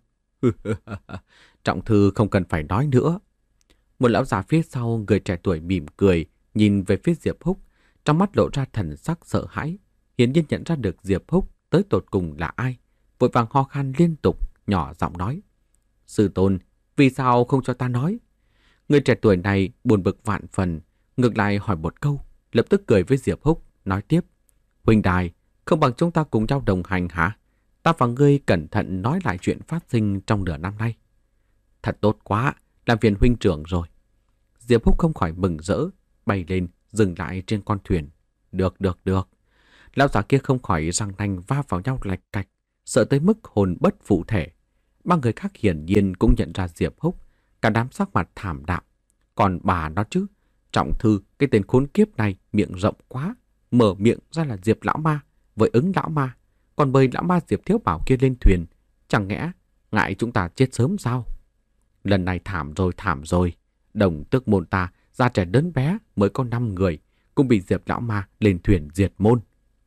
Trọng thư không cần phải nói nữa. Một lão già phía sau, người trẻ tuổi mỉm cười, nhìn về phía Diệp Húc, trong mắt lộ ra thần sắc sợ hãi, hiển nhiên nhận ra được Diệp Húc tới tột cùng là ai, vội vàng ho khan liên tục, nhỏ giọng nói: Sư tôn, vì sao không cho ta nói? Người trẻ tuổi này buồn bực vạn phần, ngược lại hỏi một câu, lập tức cười với Diệp Húc, nói tiếp: Huynh đài, không bằng chúng ta cùng nhau đồng hành hả? Ta và ngươi cẩn thận nói lại chuyện phát sinh trong nửa năm nay. Thật tốt quá, làm phiền huynh trưởng rồi. Diệp Húc không khỏi mừng rỡ, bay lên, dừng lại trên con thuyền. Được, được, được. Lão già kia không khỏi răng nanh va vào nhau lạch cạch, sợ tới mức hồn bất phụ thể. Ba người khác hiển nhiên cũng nhận ra Diệp Húc, cả đám sắc mặt thảm đạm. Còn bà nó chứ, Trọng Thư, cái tên khốn kiếp này miệng rộng quá, mở miệng ra là Diệp lão ma với Ứng lão ma, còn bơi lão ma Diệp Thiếu Bảo kia lên thuyền, chẳng nhẽ ngại chúng ta chết sớm sao? Lần này thảm rồi, thảm rồi. Đồng tước môn ta ra trẻ đớn bé mới có năm người, cũng bị Diệp lão ma lên thuyền diệt môn.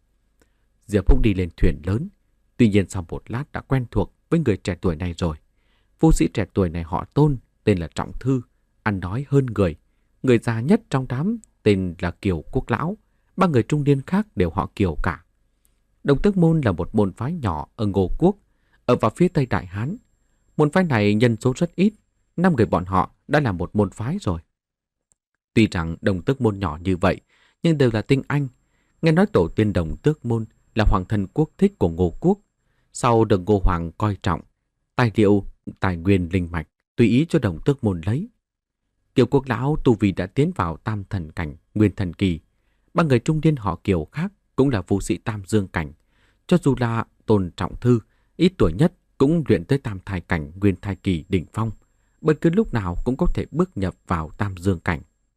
Diệp Húc đi lên thuyền lớn, tuy nhiên sau một lát đã quen thuộc với người trẻ tuổi này rồi. Phu sĩ trẻ tuổi này họ Tôn, tên là Trọng Thư, ăn nói hơn người. Người già nhất trong đám tên là Kiều Quốc Lão, ba người trung niên khác đều họ Kiều cả. Đồng Tước Môn là một môn phái nhỏ ở Ngô Quốc, ở vào phía Tây Đại Hán. Môn phái này nhân số rất ít, năm người bọn họ đã là một môn phái rồi. Tuy rằng Đồng Tước Môn nhỏ như vậy, nhưng đều là tinh anh. Nghe nói tổ tiên Đồng Tước Môn là hoàng thân quốc thích của Ngô Quốc. Sau được Ngô Hoàng coi trọng, tài liệu, tài nguyên linh mạch tùy ý cho Đồng Tước Môn lấy. Kiều Quốc Lão tu vi đã tiến vào tam thần cảnh, nguyên thần kỳ. Ba người trung niên họ Kiều khác cũng là vũ sĩ tam dương cảnh. Cho dù là Tôn Trọng Thư, ít tuổi nhất cũng luyện tới tam thai cảnh, nguyên thai kỳ đỉnh phong. Bất cứ lúc nào cũng có thể bước nhập vào tam dương cảnh.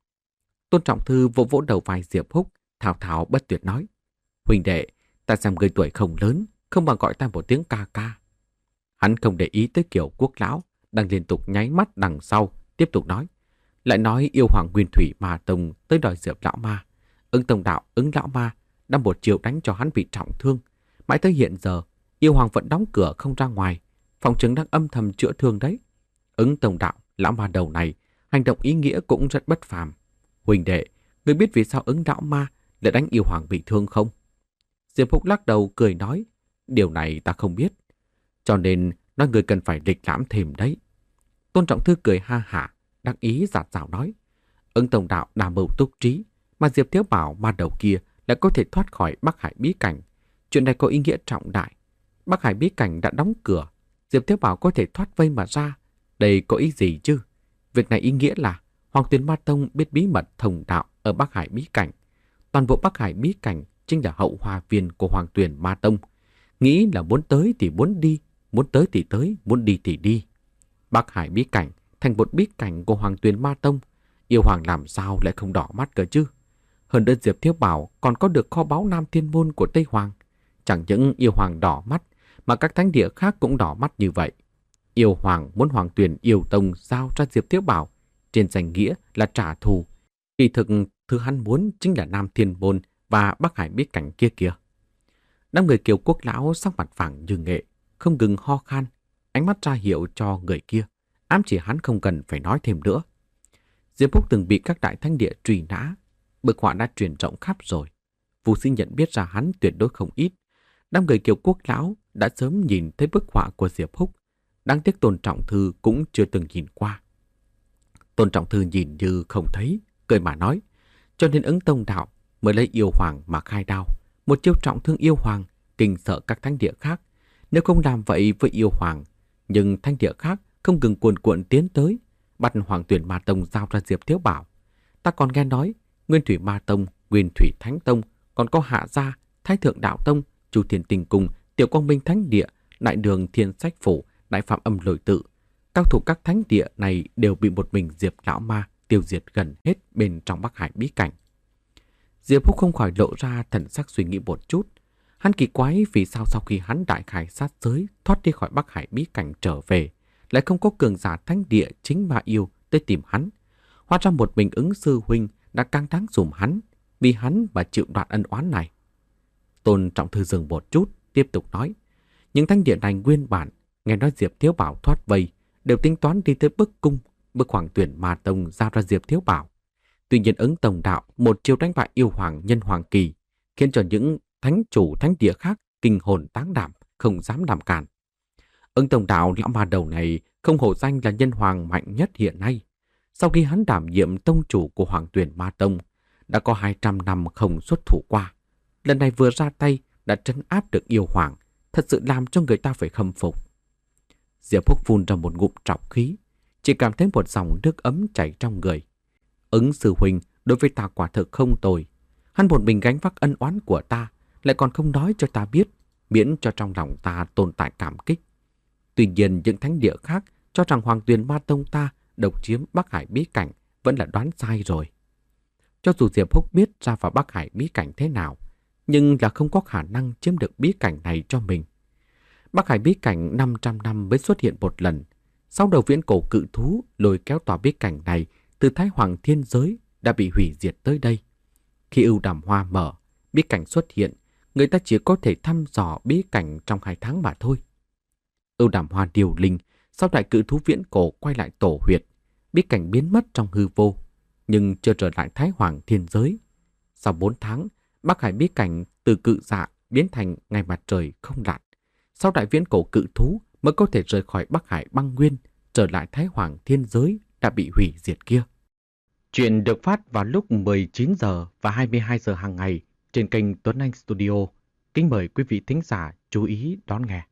Tôn Trọng Thư vỗ vỗ đầu vai Diệp Húc, thao thao bất tuyệt nói: Huynh đệ, ta xem người tuổi không lớn, không bằng gọi ta một tiếng ca ca. Hắn không để ý tới Kiều Quốc Lão đang liên tục nháy mắt đằng sau, tiếp tục nói: Lại nói yêu hoàng Nguyên Thủy Ma Tông tới đòi Diệp lão ma. Ứng Tông đạo Ứng lão ma đã một chiều đánh cho hắn bị trọng thương. Mãi tới hiện giờ, yêu hoàng vẫn đóng cửa không ra ngoài, phòng chứng đang âm thầm chữa thương đấy. Ứng Tông đạo lão ma đầu này hành động ý nghĩa cũng rất bất phàm. Huynh đệ, ngươi biết vì sao Ứng lão ma lại đánh yêu hoàng bị thương không? Diệp Húc lắc đầu cười nói: Điều này ta không biết, cho nên nói người cần phải lịch lãm thêm đấy. Tôn Trọng Thư cười ha hả, đắc ý giạt rào nói: Ứng Tông đạo đa mưu túc trí, mà Diệp Thiếu Bảo ma đầu kia lại có thể thoát khỏi Bắc Hải bí cảnh. Chuyện này có ý nghĩa trọng đại. Bắc Hải bí cảnh đã đóng cửa, Diệp Thiếu Bảo có thể thoát vây mà ra. Đây có ý gì chứ? Việc này ý nghĩa là Hoàng Tuyền Ma Tông biết bí mật thông đạo ở Bắc Hải bí cảnh. Toàn bộ Bắc Hải bí cảnh chính là hậu hoa viên của Hoàng Tuyền Ma Tông. Nghĩ là muốn tới thì muốn đi, muốn tới thì tới, muốn đi thì đi. Bắc Hải bí cảnh thành một bí cảnh của Hoàng Tuyền Ma Tông, yêu hoàng làm sao lại không đỏ mắt cơ chứ? Hơn nữa Diệp Thiếu Bảo còn có được kho báu Nam Thiên Môn của Tây Hoàng. Chẳng những yêu hoàng đỏ mắt, mà các thánh địa khác cũng đỏ mắt như vậy. Yêu hoàng muốn Hoàng Tuyền Yêu Tông giao cho Diệp Thiếu Bảo, trên danh nghĩa là trả thù. Kỳ thực thứ hắn muốn chính là Nam Thiên Môn và Bắc Hải bí cảnh kia kìa. Đám người Kiều Quốc Lão sắc mặt phẳng như nghệ, không ngừng ho khan, ánh mắt ra hiệu cho người kia, ám chỉ hắn không cần phải nói thêm nữa. Diệp Húc từng bị các đại thánh địa truy nã, bức họa đã truyền rộng khắp rồi. Vũ sĩ nhận biết ra hắn tuyệt đối không ít. Đám người Kiều Quốc Lão đã sớm nhìn thấy bức họa của Diệp Húc, đáng tiếc Tôn Trọng Thư cũng chưa từng nhìn qua. Tôn Trọng Thư nhìn như không thấy, cười mà nói: Cho nên Ứng Tông đạo mới lấy yêu hoàng mà khai đao, một chiêu trọng thương yêu hoàng, kinh sợ các thánh địa khác. Nếu không làm vậy với yêu hoàng, nhưng thánh địa khác không ngừng cuồn cuộn tiến tới, bắt Hoàng Tuyền Ma Tông giao ra Diệp Thiếu Bảo. Ta còn nghe nói Nguyên Thủy Ma Tông, Nguyên Thủy Thánh Tông, còn có Hạ Gia, Thái Thượng Đạo Tông, Chu Thiên Tinh Cung, Tiểu Quang Minh Thánh Địa, Đại Đường Thiên Sách Phủ, Đại Phạm Âm Lôi Tự. Cao thủ các thánh địa này đều bị một mình Diệp lão ma tiêu diệt gần hết bên trong Bắc Hải bí cảnh. Diệp Húc không khỏi lộ ra thần sắc suy nghĩ một chút. Hắn kỳ quái vì sao sau khi hắn đại khai sát giới thoát đi khỏi Bắc Hải bí cảnh trở về, lại không có cường giả thánh địa chính Ma Yêu tới tìm hắn. Hóa ra một mình Ứng sư huynh đã càng đáng dùm hắn, vì hắn mà chịu đoạn ân oán này. Tôn Trọng Thư dừng một chút, tiếp tục nói: Những thánh địa này nguyên bản nghe nói Diệp Thiếu Bảo thoát vây, đều tính toán đi tới bức cung, bức Hoàng Tuyển Ma Tông giao ra Diệp Thiếu Bảo. Tuy nhiên Ứng Tông đạo một chiêu đánh bại yêu hoàng nhân hoàng kỳ, khiến cho những thánh chủ thánh địa khác kinh hồn táng đảm, không dám làm cản. Ứng Tông đạo lão ma đầu này không hổ danh là nhân hoàng mạnh nhất hiện nay. Sau khi hắn đảm nhiệm tông chủ của Hoàng Tuyển Ma Tông, đã có hai trăm năm không xuất thủ qua. Lần này vừa ra tay đã trấn áp được yêu hoàng, thật sự làm cho người ta phải khâm phục. Diệp Húc phun ra một ngụm trọc khí, chỉ cảm thấy một dòng nước ấm chảy trong người. Ứng sư huynh đối với ta quả thực không tồi. Hắn một mình gánh vác ân oán của ta, lại còn không nói cho ta biết, miễn cho trong lòng ta tồn tại cảm kích. Tuy nhiên những thánh địa khác cho rằng Hoàng Tuyền Ma Tông ta độc chiếm Bắc Hải bí cảnh vẫn là đoán sai rồi. Cho dù Diệp Húc biết ra vào Bắc Hải bí cảnh thế nào, nhưng là không có khả năng chiếm được bí cảnh này cho mình. Bắc Hải bí cảnh năm trăm năm mới xuất hiện một lần. Sau đầu viễn cổ cự thú lôi kéo tòa bí cảnh này từ Thái Hoàng thiên giới đã bị hủy diệt tới đây. Khi ưu đàm hoa mở, bí cảnh xuất hiện, người ta chỉ có thể thăm dò bí cảnh trong hai tháng mà thôi. Ưu đàm hoa điều linh, sau đại cự thú viễn cổ quay lại tổ huyệt, bí cảnh biến mất trong hư vô, nhưng chưa trở lại Thái Hoàng thiên giới. Sau bốn tháng, Bắc Hải bí cảnh từ cự dạ biến thành ngày mặt trời không lặn. Sau đại viễn cổ cự thú mới có thể rời khỏi Bắc Hải băng nguyên, trở lại Thái Hoàng thiên giới đã bị hủy diệt kia. Chuyện được phát vào lúc mười chín giờ và hai mươi hai giờ hàng ngày trên kênh Tuấn Anh Studio. Kính mời quý vị thính giả chú ý đón nghe.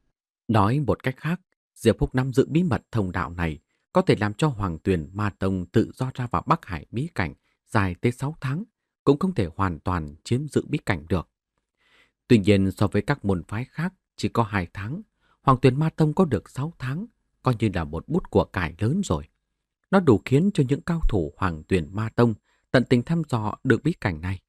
Nói một cách khác, Diệp Húc nắm giữ bí mật thông đạo này có thể làm cho Hoàng Tuyền Ma Tông tự do ra vào Bắc Hải bí cảnh dài tới sáu tháng, cũng không thể hoàn toàn chiếm giữ bí cảnh được. Tuy nhiên so với các môn phái khác chỉ có hai tháng, Hoàng Tuyền Ma Tông có được sáu tháng, coi như là một bút của cải lớn rồi. Nó đủ khiến cho những cao thủ Hoàng Tuyền Ma Tông tận tình thăm dò được bí cảnh này.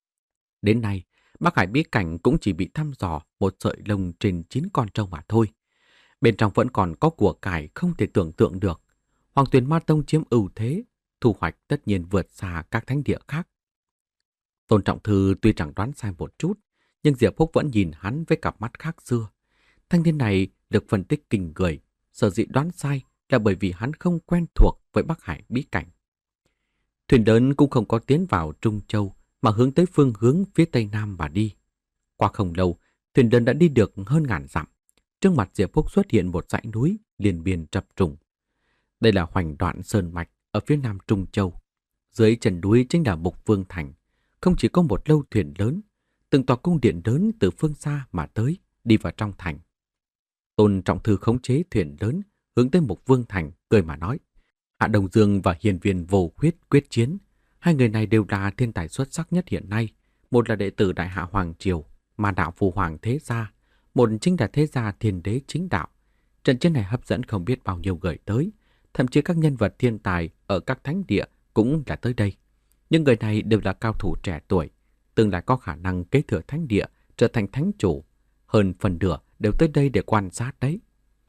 Đến nay, Bắc Hải bí cảnh cũng chỉ bị thăm dò một sợi lông trên chín con trâu mà thôi. Bên trong vẫn còn có của cải không thể tưởng tượng được. Hoàng Tuyền Ma Tông chiếm ưu thế, thu hoạch tất nhiên vượt xa các thánh địa khác. Tôn Trọng Thư tuy chẳng đoán sai một chút, nhưng Diệp Húc vẫn nhìn hắn với cặp mắt khác xưa. Thanh niên này được phân tích kinh người, sở dĩ đoán sai là bởi vì hắn không quen thuộc với Bắc Hải bí cảnh. Thuyền lớn cũng không có tiến vào Trung Châu mà hướng tới phương hướng phía tây nam mà đi. Qua không lâu, thuyền lớn đã đi được hơn ngàn dặm. Trước mặt Diệp Húc xuất hiện một dãy núi liền biên chập trùng. Đây là Hoành Đoạn Sơn Mạch ở phía nam Trung Châu. Dưới chân núi chính là Mục Vương Thành. Không chỉ có một lâu thuyền lớn, từng tòa cung điện lớn từ phương xa mà tới, đi vào trong thành. Tôn Trọng Thư khống chế thuyền lớn, hướng tới Mục Vương Thành, cười mà nói. Hạ Đông Dương và Hiền Viên Vô Huyết quyết chiến. Hai người này đều là thiên tài xuất sắc nhất hiện nay. Một là đệ tử Đại Hạ Hoàng Triều, mà đạo Phù Hoàng Thế Gia. Một chính là Thế Gia Thiên Đế chính đạo. Trận chiến này hấp dẫn không biết bao nhiêu người tới. Thậm chí các nhân vật thiên tài ở các thánh địa cũng là tới đây. Nhưng người này đều là cao thủ trẻ tuổi, tương lai có khả năng kế thừa thánh địa, trở thành thánh chủ. Hơn phần nửa đều tới đây để quan sát đấy.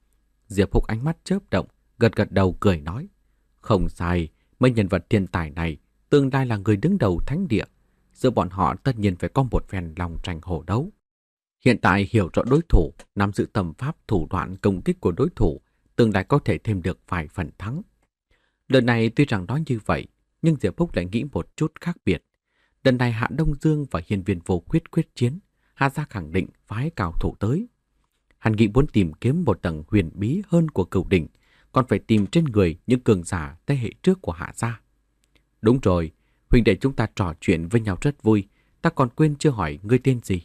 Diệp Húc ánh mắt chớp động, gật gật đầu cười nói. Không sai, mấy nhân vật thiên tài này tương lai là người đứng đầu thánh địa. Giữa bọn họ tất nhiên phải có một phen lòng tranh hổ đấu. Hiện tại hiểu rõ đối thủ, nắm giữ tầm pháp thủ đoạn công kích của đối thủ, tương lai có thể thêm được vài phần thắng. Lần này tuy rằng nói như vậy, nhưng Diệp Húc lại nghĩ một chút khác biệt. Lần này Hạ Đông Dương và Hiền Viên Vô Quyết quyết chiến, Hạ gia khẳng định phái cao thủ tới. Hắn nghĩ muốn tìm kiếm một tầng huyền bí hơn của Cửu Đỉnh, còn phải tìm trên người những cường giả thế hệ trước của Hạ gia. Đúng rồi, huynh đệ chúng ta trò chuyện với nhau rất vui, ta còn quên chưa hỏi ngươi tên gì.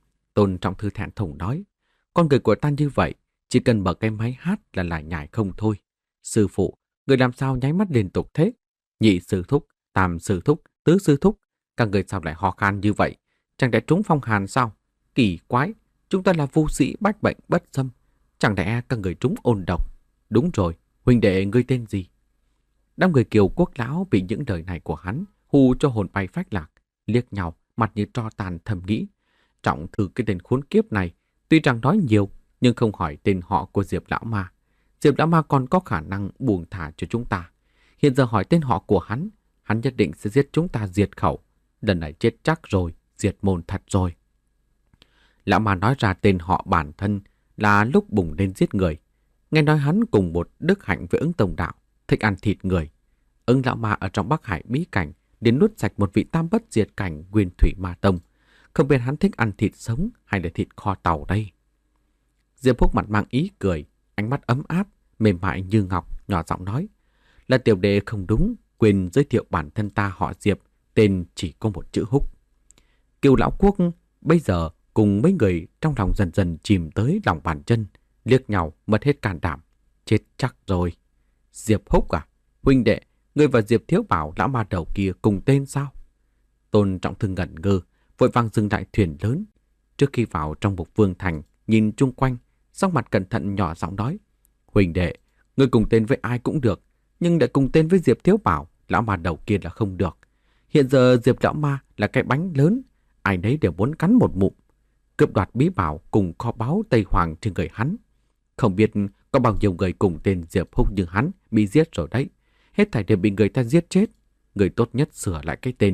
Tôn Trọng Thư thẹn thùng nói, con người của ta như vậy, chỉ cần mở cái máy hát là lại nhảy không thôi. Sư phụ, người làm sao nháy mắt liên tục thế? Nhị sư thúc, tam sư thúc, tứ sư thúc, các người sao lại ho khan như vậy? Chẳng lẽ trúng phong hàn sao? Kỳ quái, chúng ta là vô sĩ bách bệnh bất xâm. Chẳng lẽ các người trúng ôn độc? Đúng rồi, huynh đệ ngươi tên gì? Đám người Kiều Quốc lão bị những lời này của hắn hù cho hồn bay phách lạc, liếc nhau, mặt như tro tàn thầm nghĩ. Trọng Thư cái tên khốn kiếp này, tuy rằng nói nhiều, nhưng không hỏi tên họ của Diệp Lão Ma. Diệp Lão Ma còn có khả năng buông thả cho chúng ta. Hiện giờ hỏi tên họ của hắn, hắn nhất định sẽ giết chúng ta diệt khẩu. Lần này chết chắc rồi, diệt môn thật rồi. Lão Ma nói ra tên họ bản thân là lúc bùng lên giết người. Nghe nói hắn cùng một đức hạnh với Ứng Tông Đạo, thích ăn thịt người. Ứng Lão Ma ở trong Bắc Hải bí cảnh đến nuốt sạch một vị tam bất diệt cảnh Nguyên Thủy Ma Tông. Không biết hắn thích ăn thịt sống hay là thịt kho tàu đây. Diệp Húc mặt mang ý cười, ánh mắt ấm áp, mềm mại như ngọc, nhỏ giọng nói. Là tiểu đệ không đúng, quên giới thiệu bản thân ta họ Diệp, tên chỉ có một chữ Húc. Kiều Lão Quốc bây giờ cùng mấy người trong lòng dần dần chìm tới lòng bàn chân, liếc nhau mất hết can đảm. Chết chắc rồi. Diệp Húc à? Huynh đệ, ngươi và Diệp Thiếu Bảo lão ma đầu kia cùng tên sao? Tôn Trọng Thư ngẩn ngơ, vội vàng dừng lại thuyền lớn. Trước khi vào trong Mục Vương Thành, nhìn chung quanh, sắc mặt cẩn thận nhỏ giọng nói. Huynh đệ, ngươi cùng tên với ai cũng được, nhưng để cùng tên với Diệp Thiếu Bảo, lão ma đầu kia là không được. Hiện giờ Diệp Lão Ma là cái bánh lớn, ai nấy đều muốn cắn một mụn. Cướp đoạt bí bảo cùng kho báu Tây Hoàng trên người hắn. Không biết có bao nhiêu người cùng tên Diệp Húc như hắn bị giết rồi đấy. Hết thảy đều bị người ta giết chết. Người tốt nhất sửa lại cái tên,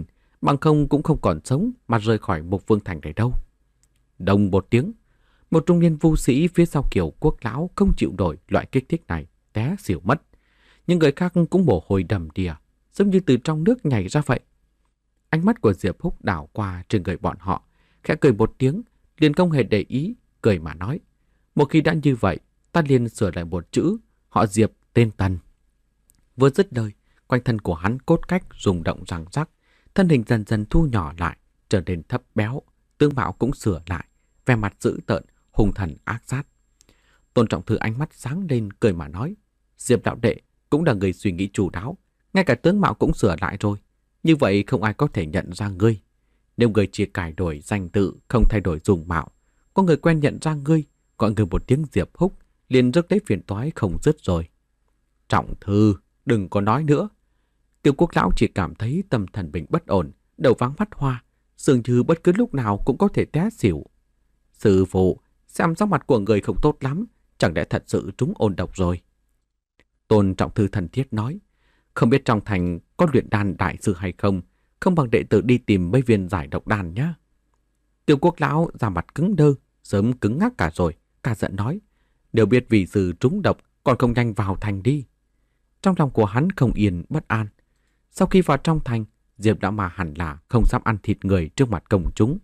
bằng không cũng không còn sống mà rời khỏi Mục Vương Thành này đâu. Đồng một tiếng, một trung niên vu sĩ phía sau Kiều Quốc lão không chịu nổi loại kích thích này, té xỉu mất. Nhưng người khác cũng mồ hôi đầm đìa, giống như từ trong nước nhảy ra vậy. Ánh mắt của Diệp Húc đảo qua trên người bọn họ, khẽ cười một tiếng, liền không hề để ý, cười mà nói. Một khi đã như vậy, ta liền sửa lại một chữ, họ Diệp tên Tần. Vừa dứt lời, quanh thân của hắn cốt cách rung động răng rắc, thân hình dần dần thu nhỏ lại, trở nên thấp béo, tướng mạo cũng sửa lại, vẻ mặt dữ tợn, hung thần ác sát. Tôn Trọng Thư ánh mắt sáng lên cười mà nói, Diệp đạo đệ cũng là người suy nghĩ chu đáo, ngay cả tướng mạo cũng sửa lại rồi, như vậy không ai có thể nhận ra ngươi. Nếu ngươi chỉ cải đổi danh tự, không thay đổi dùng mạo, có người quen nhận ra ngươi, gọi người một tiếng Diệp Húc, liền rước lấy phiền toái không dứt rồi. Trọng Thư, đừng có nói nữa. Tiêu Quốc lão chỉ cảm thấy tâm thần mình bất ổn, đầu váng mắt hoa, dường như bất cứ lúc nào cũng có thể té xỉu. Sư phụ, xem sắc mặt của người không tốt lắm, chẳng lẽ thật sự trúng ôn độc rồi. Tôn Trọng Thư thân thiết nói, không biết trong thành có luyện đan đại sư hay không, không bằng đệ tử đi tìm mấy viên giải độc đan nhé. Tiêu Quốc lão ra mặt cứng đơ, sớm cứng ngắc cả rồi, cả giận nói, đều biết vì sư trúng độc, còn không nhanh vào thành đi. Trong lòng của hắn không yên, bất an. Sau khi vào trong thành, Diệp đã mà hẳn là không dám ăn thịt người trước mặt công chúng.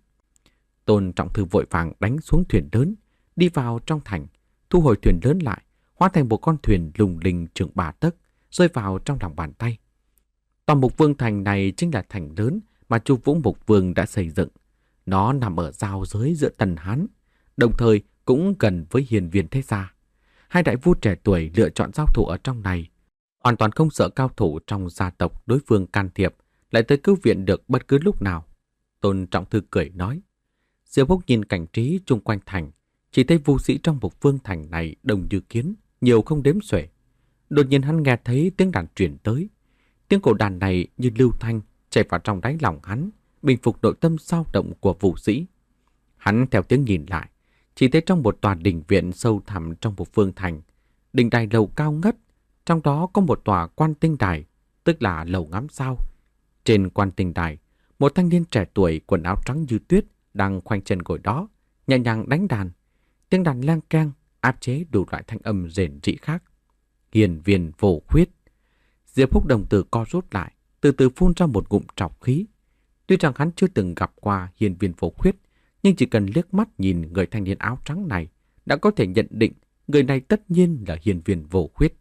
Tôn Trọng Thư vội vàng đánh xuống thuyền lớn, đi vào trong thành, thu hồi thuyền lớn lại, hóa thành một con thuyền lùng linh chừng ba tấc, rơi vào trong lòng bàn tay. Toàn Mục Vương Thành này chính là thành lớn mà Chu Vũ Mục Vương đã xây dựng. Nó nằm ở giao giới giữa Tần Hán, đồng thời cũng gần với hiền viên thế gia. Hai đại vua trẻ tuổi lựa chọn giao thủ ở trong này, hoàn toàn không sợ cao thủ trong gia tộc đối phương can thiệp, lại tới cứu viện được bất cứ lúc nào. Tôn Trọng Thư cười nói. Diệp Húc nhìn cảnh trí chung quanh thành, chỉ thấy vu sĩ trong Mục Vương Thành này đông như kiến, nhiều không đếm xuể. Đột nhiên hắn nghe thấy tiếng đàn truyền tới. Tiếng cổ đàn này như lưu thanh chảy vào trong đáy lòng hắn, bình phục nội tâm xao động của vũ sĩ. Hắn theo tiếng nhìn lại, chỉ thấy trong một tòa đình viện sâu thẳm trong Mục Vương Thành, đình đài lầu cao ngất, trong đó có một tòa quan tinh đài, tức là lầu ngắm sao. Trên quan tinh đài, một thanh niên trẻ tuổi quần áo trắng như tuyết đang khoanh chân ngồi đó, nhẹ nhàng đánh đàn. Tiếng đàn lang keng áp chế đủ loại thanh âm rền rĩ khác. Hiền viên vô khuyết. Diệp Húc đồng tử co rút lại, từ từ phun ra một ngụm trọc khí. Tuy rằng hắn chưa từng gặp qua hiền viên vô khuyết, nhưng chỉ cần liếc mắt nhìn người thanh niên áo trắng này, đã có thể nhận định người này tất nhiên là hiền viên vô khuyết.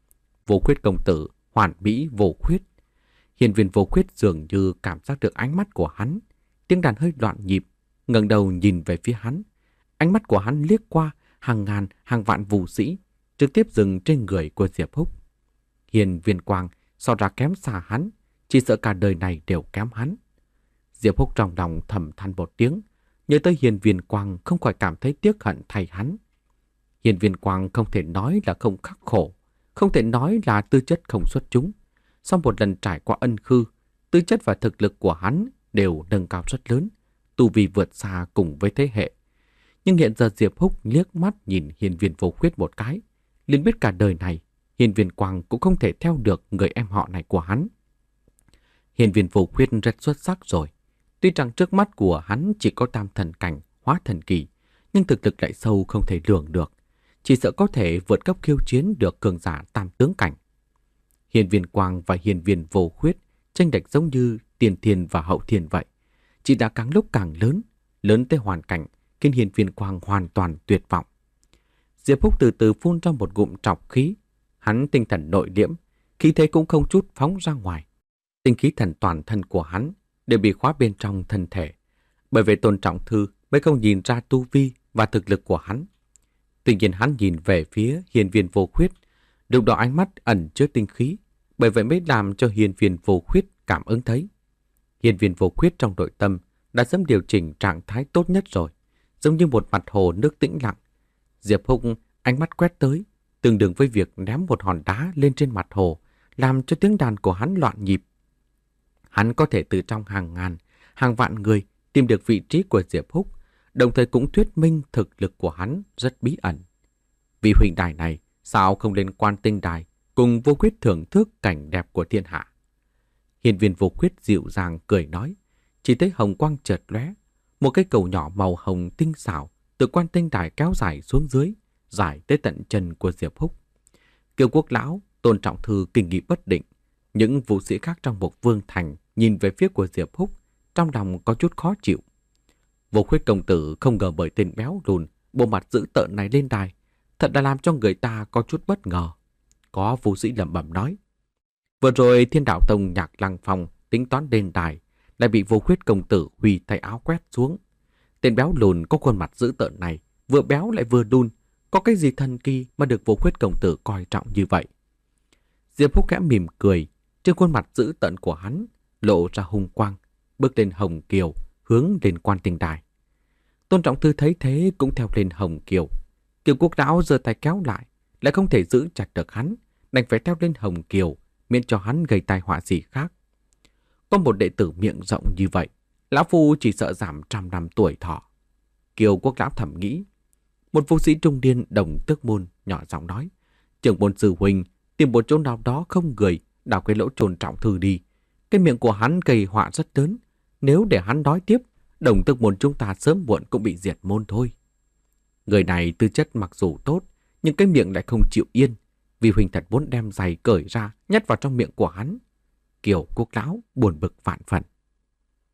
Vô khuyết công tử, hoàn mỹ vô khuyết. Hiền viên vô khuyết dường như cảm giác được ánh mắt của hắn, tiếng đàn hơi loạn nhịp, ngẩng đầu nhìn về phía hắn. Ánh mắt của hắn liếc qua hàng ngàn, hàng vạn vũ sĩ, trực tiếp dừng trên người của Diệp Húc. Hiền viên quang so ra kém xa hắn, chỉ sợ cả đời này đều kém hắn. Diệp Húc trong lòng thầm than một tiếng, nhớ tới hiền viên quang không khỏi cảm thấy tiếc hận thay hắn. Hiền viên quang không thể nói là không khắc khổ, không thể nói là tư chất không xuất chúng. Sau một lần trải qua ân khư, tư chất và thực lực của hắn đều nâng cao rất lớn, tu vi vượt xa cùng với thế hệ. Nhưng hiện giờ Diệp Húc liếc mắt nhìn hiền viên vô khuyết một cái, liền biết cả đời này hiền viên quang cũng không thể theo được người em họ này của hắn. Hiền viên vô khuyết rất xuất sắc rồi. Tuy rằng trước mắt của hắn chỉ có tam thần cảnh, hóa thần kỳ, nhưng thực lực lại sâu không thể lường được. Chỉ sợ có thể vượt cấp khiêu chiến được cường giả tam tướng cảnh. Hiền viên quang và hiền viên vô khuyết tranh đạch giống như tiền thiên và hậu thiên vậy. Chỉ đã càng lúc càng lớn, lớn tới hoàn cảnh, khiến hiền viên quang hoàn toàn tuyệt vọng. Diệp Húc từ từ phun ra một ngụm trọc khí. Hắn tinh thần nội liễm, khí thế cũng không chút phóng ra ngoài. Tinh khí thần toàn thân của hắn đều bị khóa bên trong thân thể. Bởi vậy Tôn Trọng Thư mới không nhìn ra tu vi và thực lực của hắn. Tuy nhiên hắn nhìn về phía hiền viên vô khuyết, lúc đó ánh mắt ẩn chứa tinh khí, bởi vậy mới làm cho hiền viên vô khuyết cảm ứng thấy. Hiền viên vô khuyết trong nội tâm đã sớm điều chỉnh trạng thái tốt nhất rồi, giống như một mặt hồ nước tĩnh lặng. Diệp Húc ánh mắt quét tới, tương đương với việc ném một hòn đá lên trên mặt hồ, làm cho tiếng đàn của hắn loạn nhịp. Hắn có thể từ trong hàng ngàn, hàng vạn người tìm được vị trí của Diệp Húc, đồng thời cũng thuyết minh thực lực của hắn rất bí ẩn. Vị huynh đài này sao không lên quan tinh đài cùng vô khuyết thưởng thức cảnh đẹp của thiên hạ? Hiền viên vô khuyết dịu dàng cười nói, chỉ thấy hồng quang chợt lóe, một cái cầu nhỏ màu hồng tinh xảo từ quan tinh đài kéo dài xuống dưới, dài tới tận chân của Diệp Húc. Kiều Quốc lão, Tôn Trọng Thư kinh nghị bất định. Những vũ sĩ khác trong Bộc Vương Thành nhìn về phía của Diệp Húc, trong lòng có chút khó chịu. Vô Khuyết công tử không ngờ bởi tên béo lùn, bộ mặt dữ tợn này lên đài, thật là làm cho người ta có chút bất ngờ. Có vũ sĩ lẩm bẩm nói. Vừa rồi Thiên Đạo Tông Nhạc Lăng Phong tính toán lên đài, lại bị Vô Khuyết công tử huy tay áo quét xuống. Tên béo lùn có khuôn mặt dữ tợn này, vừa béo lại vừa đun, có cái gì thần kỳ mà được Vô Khuyết công tử coi trọng như vậy? Diệp Húc khẽ mỉm cười, trên khuôn mặt dữ tợn của hắn lộ ra hung quang, bước lên hồng kiều, hướng lên quan tinh đài. Tôn Trọng Thư thấy thế cũng theo lên hồng kiều. Kiều Quốc lão giơ tay kéo lại, lại không thể giữ chặt được hắn, đành phải theo lên hồng kiều, miễn cho hắn gây tai họa gì khác. Có một đệ tử miệng rộng như vậy, lão phu chỉ sợ giảm trăm năm tuổi thọ. Kiều Quốc lão thầm nghĩ. Một vũ sĩ trung niên đồng tước môn nhỏ giọng nói, trưởng môn sư huynh tìm một chỗ nào đó không người, đào cái lỗ Tôn Trọng Thư đi. Cái miệng của hắn gây họa rất lớn, nếu để hắn nói tiếp, đồng tước môn chúng ta sớm muộn cũng bị diệt môn thôi. Người này tư chất mặc dù tốt, nhưng cái miệng lại không chịu yên, vì huynh thật muốn đem giày cởi ra nhét vào trong miệng của hắn. Kiều Quốc lão buồn bực vạn phần.